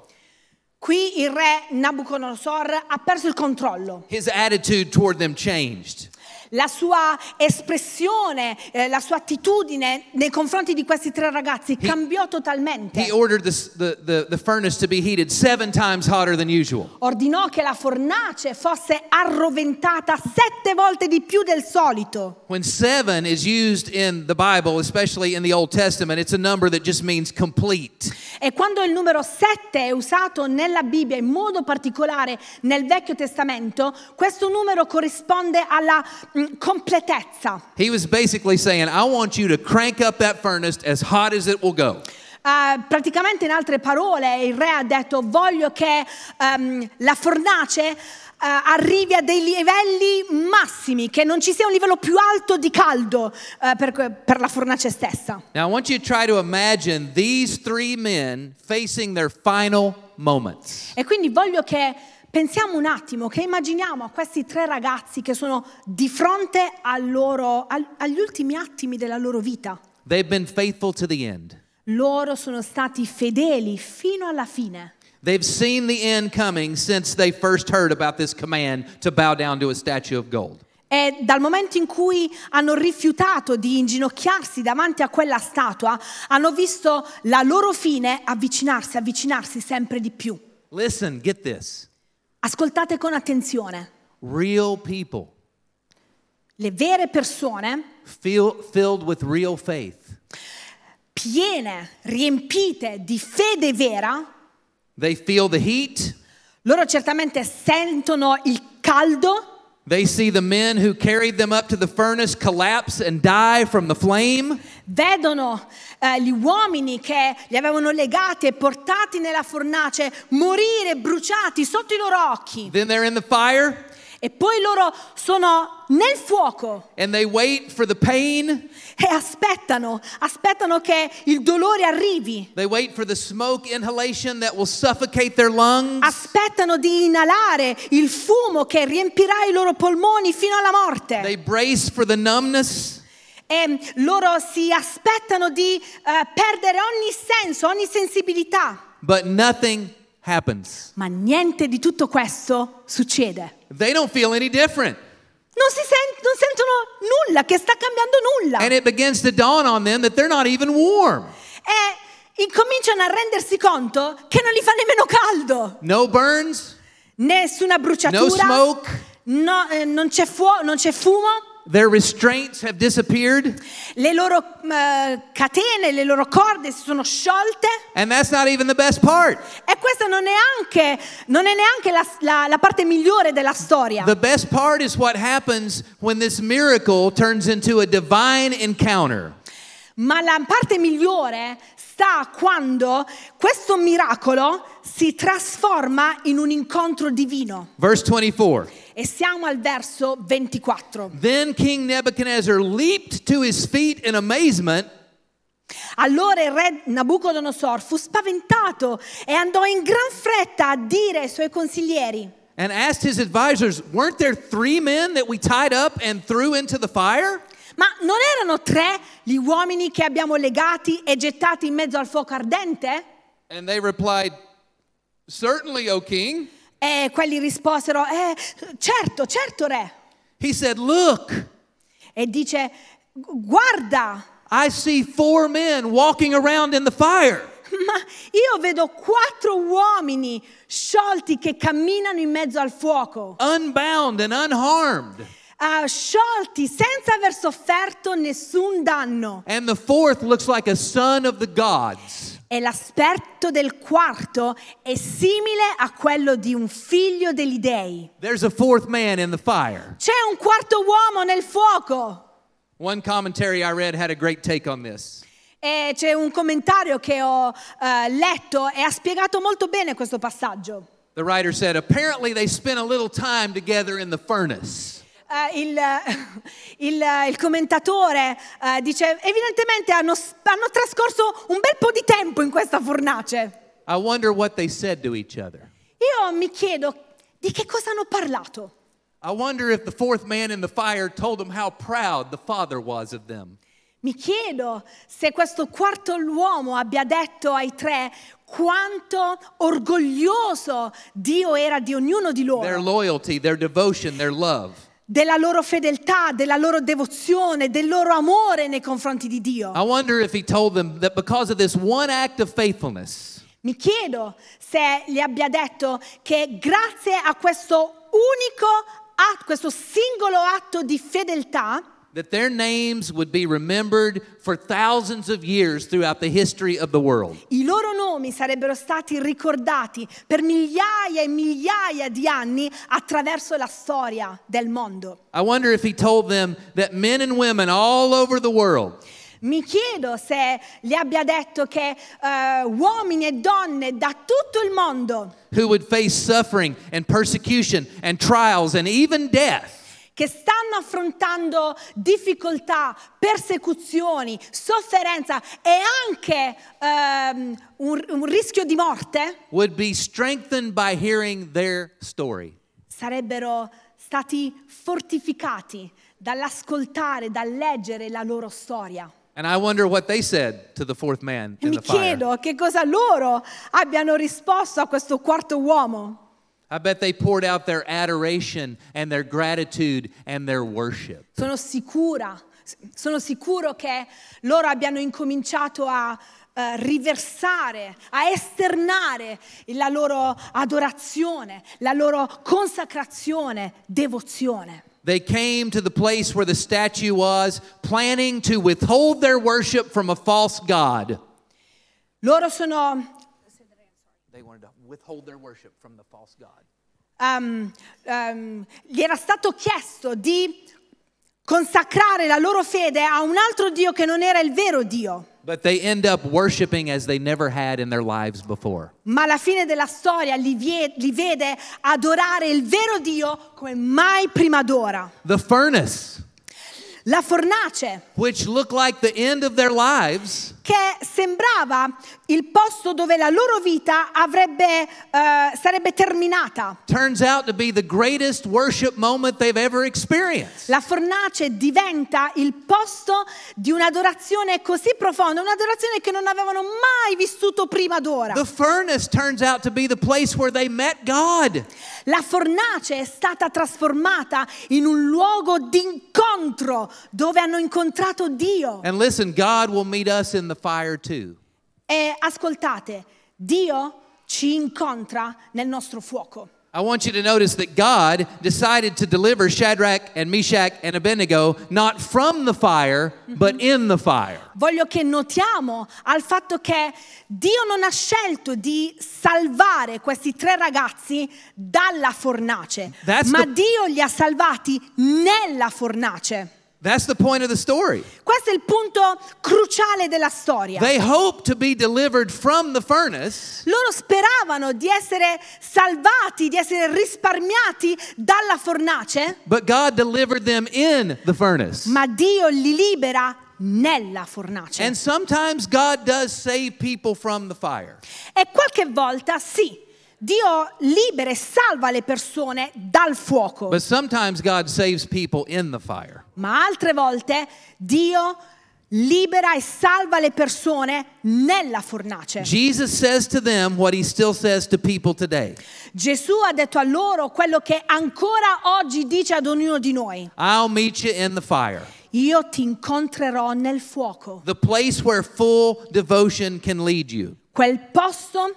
Speaker 2: Qui il re Nabucodonosor ha perso il controllo.
Speaker 1: His attitude toward them changed.
Speaker 2: La sua espressione, eh, la sua attitudine nei confronti di questi tre ragazzi cambiò totalmente.
Speaker 1: He ordered this, the, the, the furnace to be heated seven times hotter than usual.
Speaker 2: Ordinò che la fornace fosse arroventata sette volte di più del solito.
Speaker 1: When seven is used in the Bible, especially in the Old Testament, it's a number that just means complete.
Speaker 2: E quando il numero sette è usato nella Bibbia, in modo particolare nel Vecchio Testamento, questo numero corrisponde alla mh, completezza.
Speaker 1: He was basically saying, I want you to crank up that furnace as hot as it will go.
Speaker 2: Uh, praticamente, in altre parole, il re ha detto: voglio che um, la fornace uh, arrivi a dei livelli massimi, che non ci sia un livello più alto di caldo uh, per, per la fornace stessa.
Speaker 1: Now I want you to try to imagine these three men facing their final moments.
Speaker 2: E quindi voglio che pensiamo un attimo, che immaginiamo a questi tre ragazzi che sono di fronte al loro, al, agli ultimi attimi della loro vita.
Speaker 1: They've been faithful to the end.
Speaker 2: Loro sono stati fedeli fino alla fine.
Speaker 1: They've seen the end coming since they first heard about this command to bow down to a statue of gold.
Speaker 2: E dal momento in cui hanno rifiutato di inginocchiarsi davanti a quella statua, hanno visto la loro fine avvicinarsi, avvicinarsi sempre di più.
Speaker 1: Listen, get this.
Speaker 2: Ascoltate con attenzione.
Speaker 1: Real people
Speaker 2: Le vere persone,
Speaker 1: feel, filled with real faith.
Speaker 2: piene, riempite di fede vera,
Speaker 1: They feel the heat.
Speaker 2: loro certamente sentono il caldo.
Speaker 1: They see the men who carried them up to the furnace collapse and die from the flame.
Speaker 2: Vedono eh, gli uomini che li avevano legati e portati nella fornace morire bruciati sotto i loro occhi.
Speaker 1: Then they're in the fire
Speaker 2: E poi loro sono nel fuoco
Speaker 1: and they wait for the pain.
Speaker 2: e aspettano, aspettano che il dolore arrivi.
Speaker 1: They wait for the smoke inhalation that will suffocate their lungs.
Speaker 2: Aspettano di inalare il fumo che riempirà i loro polmoni fino alla morte.
Speaker 1: They brace for the numbness.
Speaker 2: E loro si aspettano di eh, perdere ogni senso, ogni sensibilità.
Speaker 1: But nothing happens.
Speaker 2: Ma niente di tutto questo succede.
Speaker 1: They don't feel any different.
Speaker 2: Non si sen- non sentono nulla, che sta cambiando nulla.
Speaker 1: And it begins to dawn on them that they're not even warm.
Speaker 2: E incominciano a rendersi conto che non gli fa nemmeno caldo.
Speaker 1: No burns,
Speaker 2: Nessuna
Speaker 1: no
Speaker 2: bruciatura,
Speaker 1: smoke.
Speaker 2: no, eh, non c'è fuo- non c'è fumo.
Speaker 1: Their restraints have disappeared.
Speaker 2: Le loro eh, catene, le loro corde si sono sciolte.
Speaker 1: And that's not even the best part.
Speaker 2: E questa non è neanche, non è neanche la, la, la parte migliore della storia.
Speaker 1: The best part is what happens when this miracle turns into a divine encounter.
Speaker 2: Ma la parte migliore sta quando questo miracolo si trasforma in un incontro divino.
Speaker 1: Verse twenty-four.
Speaker 2: E siamo al verso ventiquattro.
Speaker 1: Then King Nebuchadnezzar leaped to his feet in amazement
Speaker 2: Allora il re Nabucodonosor fu spaventato e andò in gran fretta a dire ai suoi consiglieri:
Speaker 1: and asked his advisors, weren't there three men that we tied up and threw into the fire?
Speaker 2: ma non erano tre gli uomini che abbiamo legati e gettati in mezzo al fuoco ardente?
Speaker 1: And they replied, certainly, O king.
Speaker 2: E quelli risposero: eh, certo, certo re.
Speaker 1: He said, look,
Speaker 2: E dice: guarda,
Speaker 1: I see four men walking around in the fire.
Speaker 2: ma io vedo quattro uomini sciolti che camminano in mezzo al fuoco,
Speaker 1: Unbound and unharmed.
Speaker 2: uh, sciolti senza aver sofferto nessun danno.
Speaker 1: And the fourth looks like a son of the gods.
Speaker 2: E l'aspetto del quarto è simile a quello di un figlio degli dei.
Speaker 1: There's a fourth man in the fire.
Speaker 2: C'è un quarto uomo nel fuoco.
Speaker 1: One commentary I read had a great take on this.
Speaker 2: E c'è un commentario che ho uh, letto e ha spiegato molto bene questo passaggio.
Speaker 1: The writer said, apparently they spent a little time together in the furnace.
Speaker 2: Uh, il, il, il commentatore uh, dice: evidentemente hanno, hanno trascorso un bel po' di tempo in questa fornace.
Speaker 1: I wonder what they said to each other.
Speaker 2: Io mi chiedo di che cosa hanno parlato.
Speaker 1: I wonder if the fourth man in the fire told them how proud the Father was of them.
Speaker 2: Mi chiedo se questo quarto uomo abbia detto ai tre quanto orgoglioso Dio era di ognuno di
Speaker 1: Their
Speaker 2: loro,
Speaker 1: loyalty, their devotion, their love.
Speaker 2: della loro fedeltà, della loro devozione, del loro amore nei confronti di Dio.
Speaker 1: I wonder if he told them that because of this one act of faithfulness,
Speaker 2: Mi chiedo se gli abbia detto che grazie a questo unico atto, questo singolo atto di fedeltà,
Speaker 1: that their names would be remembered for thousands of years throughout the history of the world.
Speaker 2: i loro nomi sarebbero stati ricordati per migliaia e migliaia di anni attraverso la storia del mondo.
Speaker 1: I wonder if he told them that men and women all over the world
Speaker 2: Mi chiedo se gli abbia detto che eh, uomini e donne da tutto il mondo
Speaker 1: who would face suffering and persecution and trials and even death
Speaker 2: che stanno affrontando difficoltà, persecuzioni, sofferenza e anche ehm, un, un rischio di morte,
Speaker 1: would be strengthened by hearing their story.
Speaker 2: sarebbero stati fortificati dall'ascoltare, dal leggere la loro storia.
Speaker 1: And I wonder what they said to the fourth man
Speaker 2: E
Speaker 1: in
Speaker 2: mi
Speaker 1: the fire.
Speaker 2: chiedo che cosa loro abbiano risposto a questo quarto uomo.
Speaker 1: I bet they poured out their adoration and their gratitude and their worship.
Speaker 2: Sono sicura, sono sicuro che loro abbiano incominciato a eh, riversare, a esternare la loro adorazione, la loro consacrazione, devozione.
Speaker 1: They came to the place where the statue was, planning to withhold their worship from a false god.
Speaker 2: Loro sono,
Speaker 1: They wanted to withhold their worship from the false god.
Speaker 2: um, um, gli era stato chiesto di consacrare la loro fede a un altro Dio che non era il vero Dio.
Speaker 1: But they end up worshiping as they never had in their lives before.
Speaker 2: Ma alla fine della storia li, vie- li vede adorare il vero Dio come mai prima d'ora.
Speaker 1: The furnace,
Speaker 2: La fornace,
Speaker 1: which looked like the end of their lives,
Speaker 2: che sembrava il posto dove la loro vita avrebbe, eh, sarebbe terminata.
Speaker 1: turns out to be the greatest worship moment they've ever experienced.
Speaker 2: La fornace diventa il posto di un'adorazione così profonda, un'adorazione che non avevano mai vissuto prima d'ora.
Speaker 1: The furnace turns out to be the place where they met God.
Speaker 2: La fornace è stata trasformata in un luogo d'incontro dove hanno incontrato Dio.
Speaker 1: And listen, God will meet us in the fire too.
Speaker 2: E ascoltate, Dio ci incontra nel nostro fuoco.
Speaker 1: I want you to notice that God decided to deliver Shadrach and Meshach and Abednego not from the fire, but in the fire.
Speaker 2: Voglio che notiamo al fatto che Dio non ha scelto di salvare questi tre ragazzi dalla fornace,
Speaker 1: That's
Speaker 2: ma
Speaker 1: the-
Speaker 2: Dio li ha salvati nella fornace.
Speaker 1: That's the point of the story.
Speaker 2: Questo è il punto cruciale della storia.
Speaker 1: They hoped to be delivered from the furnace,
Speaker 2: Loro speravano di essere salvati, di essere risparmiati dalla fornace,
Speaker 1: but God delivered them in the furnace.
Speaker 2: ma Dio li libera nella fornace.
Speaker 1: And sometimes God does save people from the fire.
Speaker 2: E qualche volta sì, Dio libera e salva le persone dal fuoco.
Speaker 1: But sometimes God saves people in the fire.
Speaker 2: Ma altre volte Dio libera e salva le persone nella fornace.
Speaker 1: Jesus says to them what he still says to people today.
Speaker 2: Gesù ha detto a loro quello che ancora oggi dice ad ognuno di noi.
Speaker 1: I'll meet you in the fire.
Speaker 2: Io ti incontrerò nel fuoco.
Speaker 1: The place where full devotion can lead you.
Speaker 2: Quel posto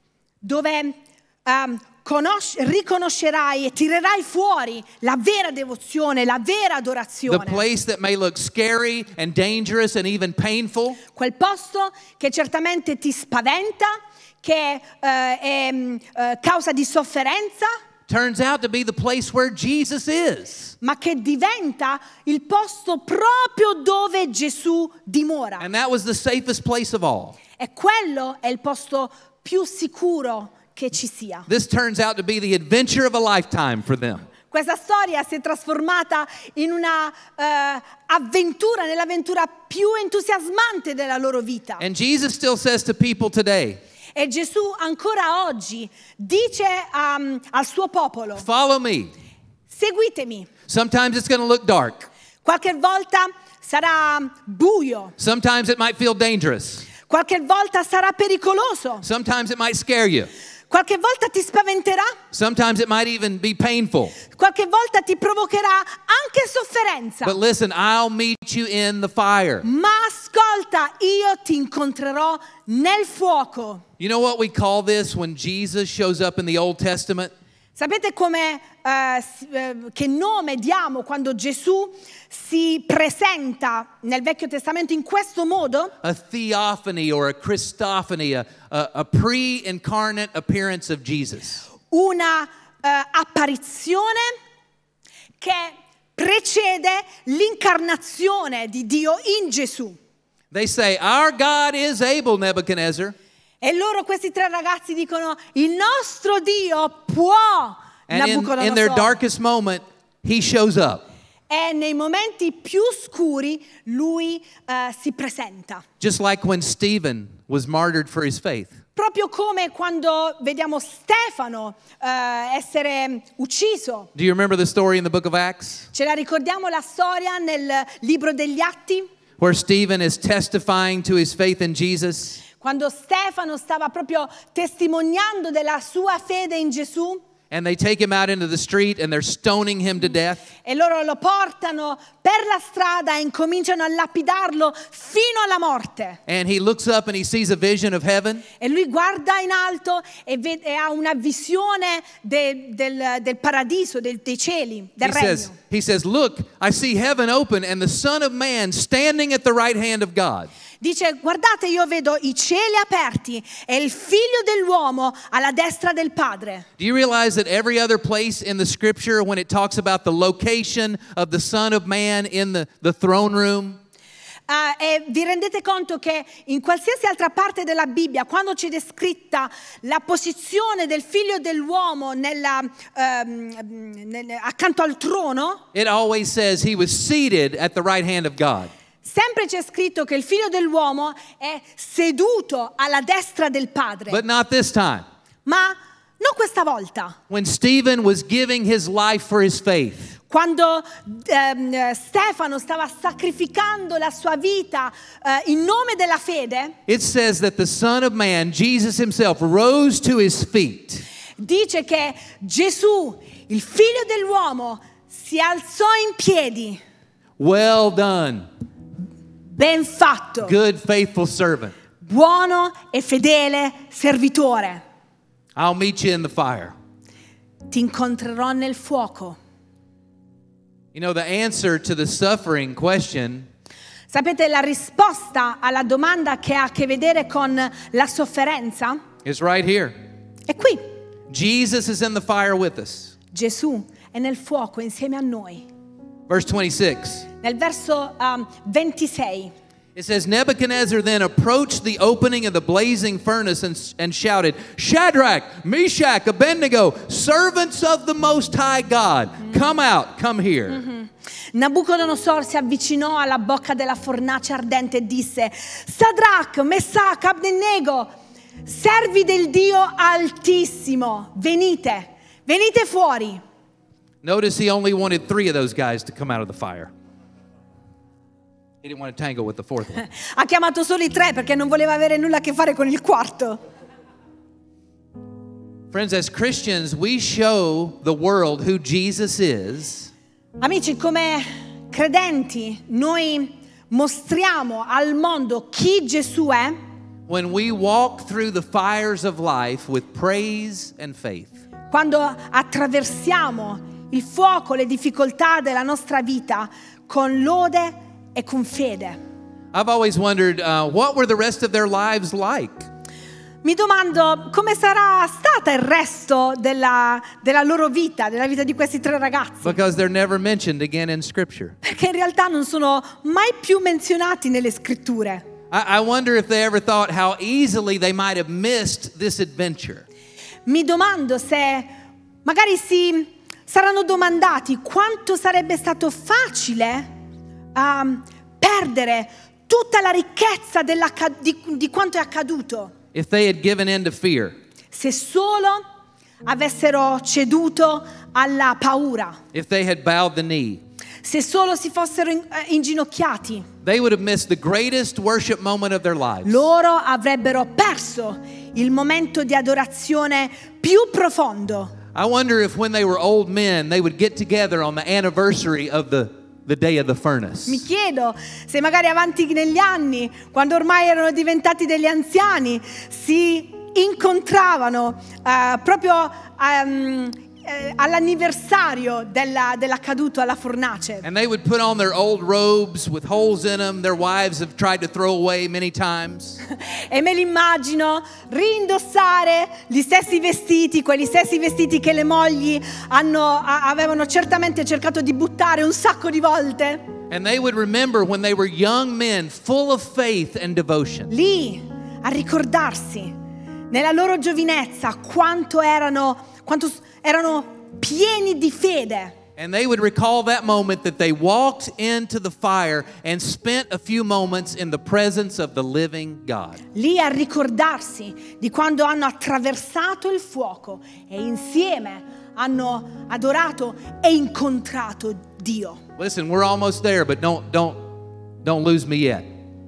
Speaker 2: dove um, conosci- riconoscerai e tirerai fuori la vera devozione, la vera
Speaker 1: The
Speaker 2: adorazione.
Speaker 1: place that may look scary and dangerous and even painful.
Speaker 2: Quel posto che certamente ti spaventa, che eh, è mm, eh, causa di sofferenza,
Speaker 1: Turns out to be the place where Jesus is.
Speaker 2: ma che diventa il posto proprio dove Gesù dimora.
Speaker 1: And that was the safest place of all.
Speaker 2: E quello è il posto più sicuro che ci sia.
Speaker 1: This turns out to be the adventure of a lifetime for them.
Speaker 2: Questa storia si è trasformata in una eh, avventura, nell'avventura più entusiasmante della loro vita.
Speaker 1: And Jesus still says to people today,
Speaker 2: E Gesù ancora oggi dice um, al suo popolo:
Speaker 1: follow me.
Speaker 2: seguitemi.
Speaker 1: Sometimes it's going to look dark.
Speaker 2: Qualche volta sarà buio,
Speaker 1: Sometimes it might feel dangerous.
Speaker 2: qualche volta sarà pericoloso,
Speaker 1: Sometimes it might scare you.
Speaker 2: qualche volta ti spaventerà,
Speaker 1: Sometimes it might even be painful.
Speaker 2: qualche volta ti provocherà anche sofferenza.
Speaker 1: But listen, I'll meet you in the fire.
Speaker 2: Ma ascolta, io ti incontrerò nel fuoco.
Speaker 1: You know what we call this when Jesus shows up in the Old Testament?
Speaker 2: Sapete come, eh, s- eh, che nome diamo quando Gesù si presenta nel Vecchio Testamento in questo modo?
Speaker 1: A theophany or a Christophany, a, a, a pre-incarnate appearance of Jesus.
Speaker 2: Una eh, apparizione che precede l'incarnazione di Dio in Gesù.
Speaker 1: They say, our God is able, Nebuchadnezzar.
Speaker 2: E loro, questi tre ragazzi, dicono: il nostro Dio può.
Speaker 1: And in, in their
Speaker 2: Nabucodonosor.
Speaker 1: darkest moment, he shows up.
Speaker 2: E nei momenti più scuri lui eh, si presenta.
Speaker 1: Just like when Stephen was martyred for his faith.
Speaker 2: Proprio come quando vediamo Stefano eh, essere ucciso.
Speaker 1: Do you remember the story in the book of Acts?
Speaker 2: Ce la ricordiamo la storia nel libro degli Atti?
Speaker 1: Where Stephen is testifying to his faith in Jesus.
Speaker 2: Quando Stefano stava proprio testimoniando della sua fede in Gesù.
Speaker 1: And they take him out into the street and they're stoning him to death.
Speaker 2: E loro lo portano per la strada e incominciano a lapidarlo fino alla morte.
Speaker 1: And he looks up and he sees a vision of heaven.
Speaker 2: E lui guarda in alto e, vede, e ha una visione de- del, del paradiso, del- dei cieli, del
Speaker 1: He
Speaker 2: regno.
Speaker 1: says, he says, look, I see heaven open and the Son of Man standing at the right hand of God.
Speaker 2: Dice: guardate, io vedo i cieli aperti e il figlio dell'uomo alla destra del Padre.
Speaker 1: Do you realize that every other place in the scripture, when it talks about the location of the Son of Man in the, the throne room,
Speaker 2: Ah, e vi rendete conto che in qualsiasi altra parte della Bibbia, quando c'è descritta la posizione del figlio dell'uomo nella, ehm, nel- accanto al trono,
Speaker 1: it always says he was seated at the right hand of God.
Speaker 2: sempre c'è scritto che il figlio dell'uomo è seduto alla destra del Padre.
Speaker 1: But not this time.
Speaker 2: Ma non questa volta.
Speaker 1: When Stephen was giving his life for his faith,
Speaker 2: Quando ehm, Stefano stava sacrificando la sua vita eh, in nome della fede,
Speaker 1: it says that the Son of Man, Jesus himself, rose to his feet.
Speaker 2: dice che Gesù, il figlio dell'uomo, si alzò in piedi.
Speaker 1: Well done,
Speaker 2: Ben fatto,
Speaker 1: good, faithful servant.
Speaker 2: buono e fedele servitore.
Speaker 1: I'll meet you in the fire.
Speaker 2: Ti incontrerò nel fuoco.
Speaker 1: You know, the answer to the suffering question
Speaker 2: Sapete, la risposta alla domanda che ha a che vedere con la sofferenza
Speaker 1: is right here.
Speaker 2: è qui.
Speaker 1: Jesus is in the fire with us.
Speaker 2: Gesù è nel fuoco insieme a noi.
Speaker 1: Verse twenty-six.
Speaker 2: Nel verso um, ventisei
Speaker 1: It says, Nebuchadnezzar then approached the opening of the blazing furnace and, and shouted, Shadrach, Meshach, Abednego, servants of the Most High God, come out, come here.
Speaker 2: Mm-hmm. Nabucodonosor si avvicinò alla bocca della fornace ardente e disse: Sadrach, Mesach, Abednego, servi del Dio Altissimo, venite, venite fuori.
Speaker 1: Notice he only wanted three of those guys to come out of the fire. He didn't want to tangle with the fourth one.
Speaker 2: Ha chiamato solo i tre perché non voleva avere nulla a che fare con il quarto.
Speaker 1: Friends, as Christians, we show the world who Jesus is.
Speaker 2: Amici, come credenti, noi mostriamo al mondo chi Gesù è
Speaker 1: When we walk through the fires of life with praise and faith.
Speaker 2: quando attraversiamo il fuoco, le difficoltà della nostra vita con lode e con fede.
Speaker 1: I've always wondered, uh, what were the rest of their lives like?
Speaker 2: Mi domando come sarà stata il resto della, della loro vita, della vita di questi tre ragazzi.
Speaker 1: Because they're never mentioned again in Scripture.
Speaker 2: Perché in realtà non sono mai più menzionati nelle scritture.
Speaker 1: I, I wonder if they ever thought how easily they might have missed this adventure.
Speaker 2: Mi domando se magari si saranno domandati quanto sarebbe stato facile um, perdere tutta la ricchezza della, di, di quanto è accaduto.
Speaker 1: If they had given in to fear.
Speaker 2: Se solo avessero ceduto alla paura.
Speaker 1: If they had bowed the knee.
Speaker 2: Se solo si fossero in, eh, inginocchiati.
Speaker 1: They would have missed the greatest worship moment of their lives.
Speaker 2: Loro avrebbero perso il momento di adorazione più profondo.
Speaker 1: I wonder if when they were old men, they would get together on the anniversary of the, the day of the furnace.
Speaker 2: Mi chiedo se magari avanti negli anni, quando ormai erano diventati degli anziani, si incontravano uh, proprio um, eh, all'anniversario della, dell'accaduto alla fornace.
Speaker 1: And they would put on their old robes with holes in them their wives have tried to throw away many times.
Speaker 2: E me li immagino rindossare gli stessi vestiti, quegli stessi vestiti che le mogli hanno, a, avevano certamente cercato di buttare un sacco di volte.
Speaker 1: And they would remember when they were young men full of faith and devotion.
Speaker 2: Lì, a ricordarsi, nella loro giovinezza, quanto erano, quanto erano pieni di fede.
Speaker 1: And they would recall that moment that they walked into the fire and spent a few moments in the presence of the living God.
Speaker 2: Lì a ricordarsi di quando hanno attraversato il fuoco e insieme hanno adorato e incontrato Dio.
Speaker 1: Listen, we're almost there, but don't don't don't lose me yet.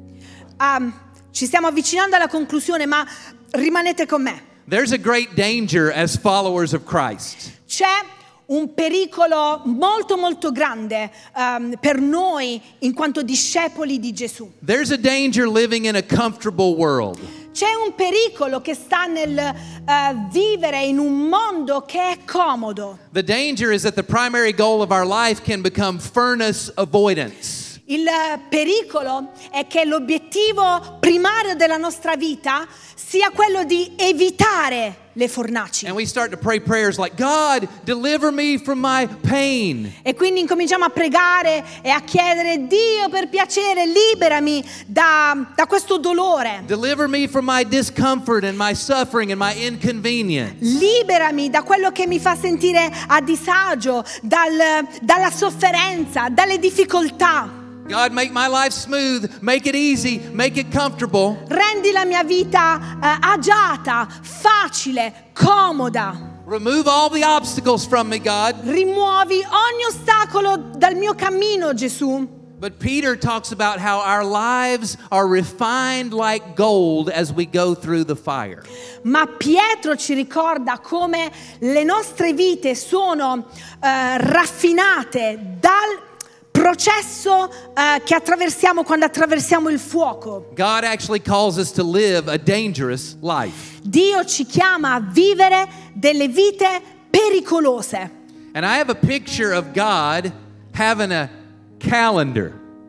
Speaker 2: Um, ci stiamo avvicinando alla conclusione, ma rimanete con me.
Speaker 1: There's a great danger as followers of Christ.
Speaker 2: C'è un pericolo molto molto grande um, per noi in quanto discepoli di Gesù.
Speaker 1: There's a danger living in a comfortable world.
Speaker 2: C'è un pericolo che sta nel uh, vivere in un mondo che è comodo.
Speaker 1: The danger is that the primary goal of our life can become furnace avoidance.
Speaker 2: Il pericolo è che l'obiettivo primario della nostra vita sia quello di evitare le fornaci.
Speaker 1: And we start to pray prayers like, God, deliver me from my pain.
Speaker 2: E quindi incominciamo a pregare e a chiedere: Dio, per piacere, liberami da, da questo dolore.
Speaker 1: Deliver me from my discomfort and my suffering and my inconvenience.
Speaker 2: Liberami da quello che mi fa sentire a disagio, dal, dalla sofferenza, dalle difficoltà.
Speaker 1: God, make my life smooth, make it easy, make it comfortable.
Speaker 2: Rendi la mia vita eh, agiata, facile, comoda.
Speaker 1: Remove all the obstacles from me, God.
Speaker 2: Rimuovi ogni ostacolo dal mio cammino, Gesù.
Speaker 1: But Peter talks about how our lives are refined like gold as we go through the fire.
Speaker 2: Ma Pietro ci ricorda come le nostre vite sono eh, raffinate dal processo uh, che attraversiamo quando attraversiamo il fuoco.
Speaker 1: God actually calls us to live a dangerous life.
Speaker 2: Dio ci chiama a vivere delle vite pericolose.
Speaker 1: And I have a picture of God having a calendar.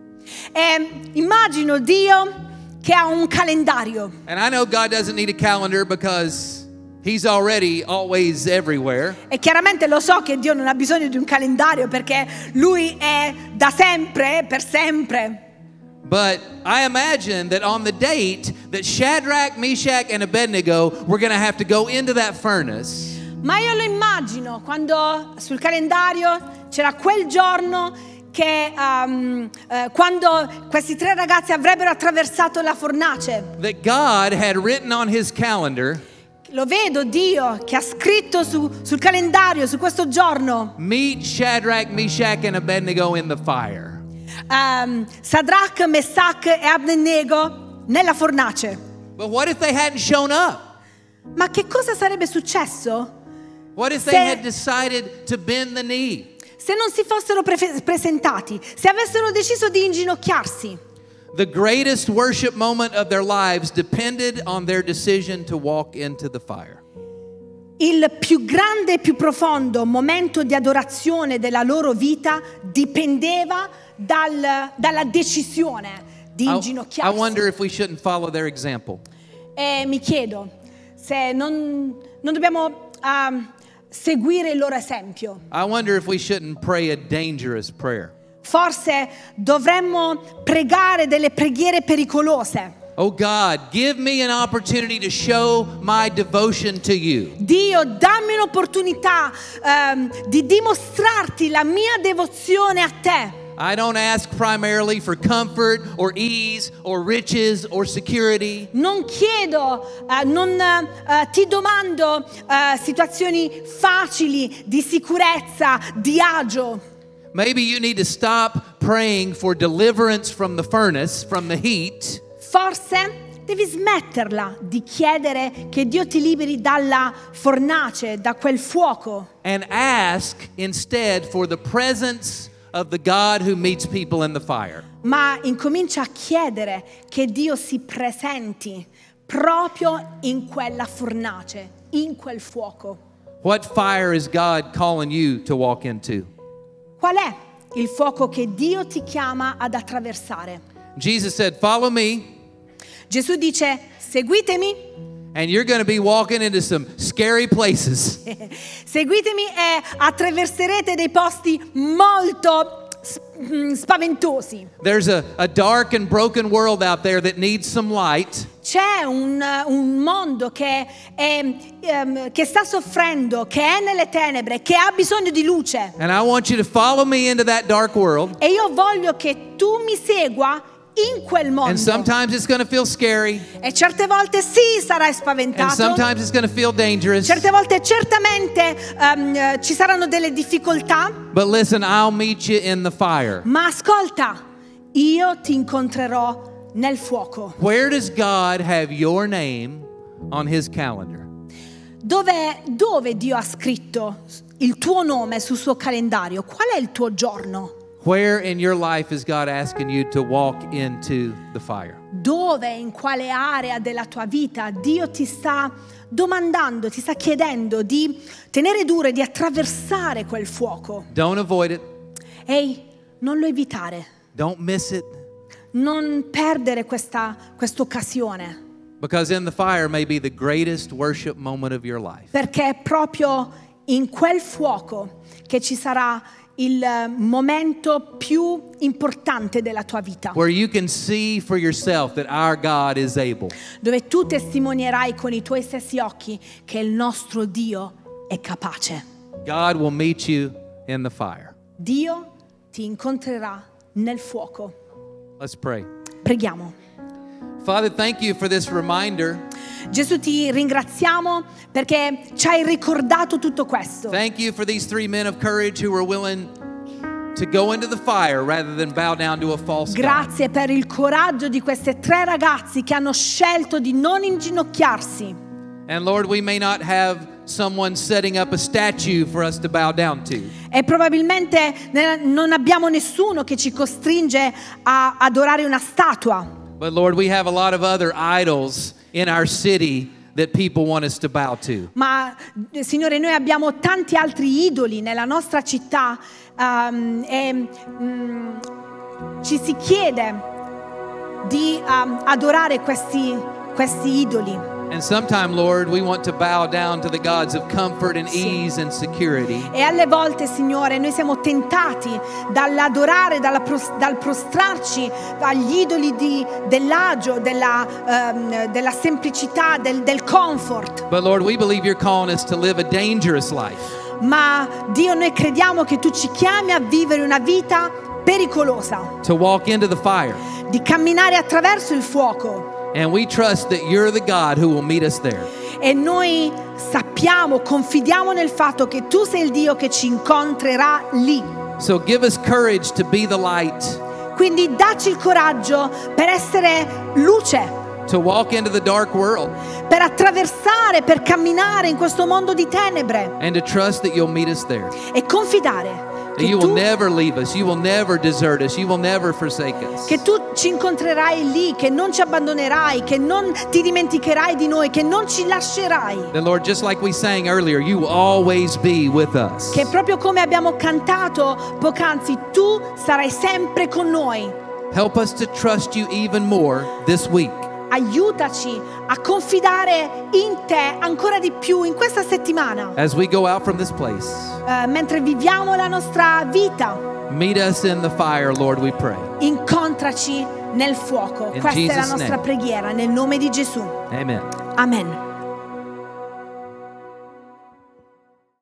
Speaker 2: E immagino Dio che ha un calendario.
Speaker 1: And I know God doesn't need a calendar because He's already always everywhere.
Speaker 2: E chiaramente lo so che Dio non ha bisogno di un calendario perché Lui è da sempre, per sempre.
Speaker 1: But I imagine that on the date that Shadrach, Meshach, and Abednego were going to have to go into that furnace.
Speaker 2: Ma io lo immagino quando sul calendario c'era quel giorno che um, uh, quando questi tre ragazzi avrebbero attraversato la fornace.
Speaker 1: That God had written on his calendar,
Speaker 2: Lo vedo Dio che ha scritto su, sul calendario su questo giorno.
Speaker 1: meet Shadrach, Meshach, and Abednego in the fire.
Speaker 2: Um, Sadrach, Messach e Abednego nella fornace.
Speaker 1: But what if they hadn't shown up?
Speaker 2: Ma che cosa sarebbe successo
Speaker 1: What if they
Speaker 2: Se-
Speaker 1: had decided to bend the knee?
Speaker 2: se non si fossero pre- presentati, se avessero deciso di inginocchiarsi?
Speaker 1: The greatest worship moment of their lives depended on their decision to walk into the fire.
Speaker 2: Il più grande e più profondo momento di adorazione della loro vita dipendeva dal- dalla decisione di
Speaker 1: I, I
Speaker 2: inginocchiarsi.
Speaker 1: wonder if we shouldn't follow their example.
Speaker 2: E mi chiedo se non, non dobbiamo um, seguire il loro esempio.
Speaker 1: I wonder if we shouldn't pray a dangerous prayer.
Speaker 2: Forse dovremmo pregare delle preghiere pericolose.
Speaker 1: Oh God, give me an opportunity to show my devotion to you.
Speaker 2: Dio, dammi un'opportunità ehm, di dimostrarti la mia devozione a te.
Speaker 1: I don't ask primarily for comfort or ease or riches or security.
Speaker 2: Non chiedo, eh, non eh, ti domando eh, situazioni facili di sicurezza, di agio.
Speaker 1: Maybe you need to stop praying for deliverance from the furnace, from the heat,
Speaker 2: Forse devi smetterla di chiedere che Dio ti liberi dalla fornace, da quel fuoco,
Speaker 1: and ask instead for the presence of the God who meets people in the fire.
Speaker 2: ma incomincia a chiedere che Dio si presenti proprio in quella fornace, in quel fuoco.
Speaker 1: What fire is God calling you to walk into?
Speaker 2: Qual è il fuoco che Dio ti chiama ad attraversare?
Speaker 1: Jesus said, "Follow me."
Speaker 2: Gesù dice: seguitemi,
Speaker 1: And you're going to be walking into some scary places.
Speaker 2: seguitemi e attraverserete dei posti molto s- mm, spaventosi.
Speaker 1: There's a, a dark and broken world out there that needs some light.
Speaker 2: C'è un, un mondo che, è, ehm, che sta soffrendo, che è nelle tenebre, che ha bisogno di luce.
Speaker 1: And I want you to follow me into that dark world.
Speaker 2: E io voglio che tu mi segua in quel mondo.
Speaker 1: And sometimes it's going to feel scary.
Speaker 2: E certe volte sì, sarai
Speaker 1: And
Speaker 2: spaventato.
Speaker 1: sometimes it's going to feel dangerous.
Speaker 2: Certe volte certamente ehm, eh, ci saranno delle difficoltà.
Speaker 1: But listen, I'll meet you in the fire.
Speaker 2: Ma ascolta, io ti incontrerò nel fuoco.
Speaker 1: Where does God have your name on his calendar?
Speaker 2: Dove, dove Dio ha scritto il tuo nome sul suo calendario? Qual è il tuo giorno?
Speaker 1: Where in your life is God asking you to walk into the fire?
Speaker 2: Dove, in quale area della tua vita Dio ti sta domandando, ti sta chiedendo di tenere duro e di attraversare quel fuoco?
Speaker 1: Don't avoid it.
Speaker 2: Ehi, non lo evitare,
Speaker 1: Don't miss it.
Speaker 2: non perdere questa occasione,
Speaker 1: Because in the fire may be the greatest worship moment of your life.
Speaker 2: perché è proprio in quel fuoco che ci sarà il momento più importante della tua vita,
Speaker 1: Where you can see for yourself that our God is able.
Speaker 2: dove tu testimonierai con i tuoi stessi occhi che il nostro Dio è capace.
Speaker 1: God will meet you in the fire.
Speaker 2: Dio ti incontrerà nel fuoco.
Speaker 1: Let's pray.
Speaker 2: Preghiamo.
Speaker 1: Father, thank you for this reminder.
Speaker 2: Gesù, ti ringraziamo perché ci hai ricordato tutto questo.
Speaker 1: Thank you for these three men of courage who were willing to go into the fire rather than bow down to a false God.
Speaker 2: Grazie per il coraggio di questi tre ragazzi che hanno scelto di non inginocchiarsi.
Speaker 1: And Lord, we may not have someone setting up a statue for us to bow down to.
Speaker 2: E probabilmente ne- non abbiamo nessuno che ci costringe a adorare una statua.
Speaker 1: But Lord, we have a lot of other idols in our city that people want us to bow to.
Speaker 2: Ma eh, Signore, noi abbiamo tanti altri idoli nella nostra città um, e mm, ci si chiede di um, adorare questi, questi idoli.
Speaker 1: And sometime, Lord, we want to bow down to the gods of comfort and
Speaker 2: Sì.
Speaker 1: ease and security.
Speaker 2: E alle volte, Signore, noi siamo tentati dall'adorare, dalla pros- dal prostrarci agli idoli di- dell'agio, della, ehm, della semplicità, del, del comfort.
Speaker 1: But Lord, we believe you're calling us to live a dangerous life.
Speaker 2: Ma Dio, noi crediamo che tu ci chiami a vivere una vita pericolosa,
Speaker 1: To walk into the fire.
Speaker 2: di camminare attraverso il fuoco.
Speaker 1: And we trust that you're the God who will meet us there.
Speaker 2: E noi sappiamo, confidiamo nel fatto che tu sei il Dio che ci incontrerà lì.
Speaker 1: So give us courage to be the light,
Speaker 2: Quindi dacci il coraggio per essere luce,
Speaker 1: to walk into the dark world,
Speaker 2: per attraversare, per camminare in questo mondo di tenebre
Speaker 1: and to trust that you'll meet us there.
Speaker 2: e confidare
Speaker 1: That
Speaker 2: che
Speaker 1: you will
Speaker 2: tu,
Speaker 1: never leave us, you will never desert us, you will never forsake us.
Speaker 2: che tu ci incontrerai lì, che non ci abbandonerai, che non ti dimenticherai di noi, che non ci lascerai.
Speaker 1: That Lord, just like we sang earlier, you will always be with us.
Speaker 2: Che proprio come abbiamo cantato poc'anzi, tu sarai sempre con noi.
Speaker 1: Help us to trust you even more this week.
Speaker 2: Aiutaci a confidare in te ancora di più in questa settimana,
Speaker 1: As we go out from this place,
Speaker 2: eh, mentre viviamo la nostra vita.
Speaker 1: meet us in the fire, Lord, we pray.
Speaker 2: Incontraci nel fuoco.
Speaker 1: In
Speaker 2: Questa è la
Speaker 1: Jesus'
Speaker 2: nostra
Speaker 1: name.
Speaker 2: preghiera nel nome di Gesù.
Speaker 1: Amen.
Speaker 2: Amen.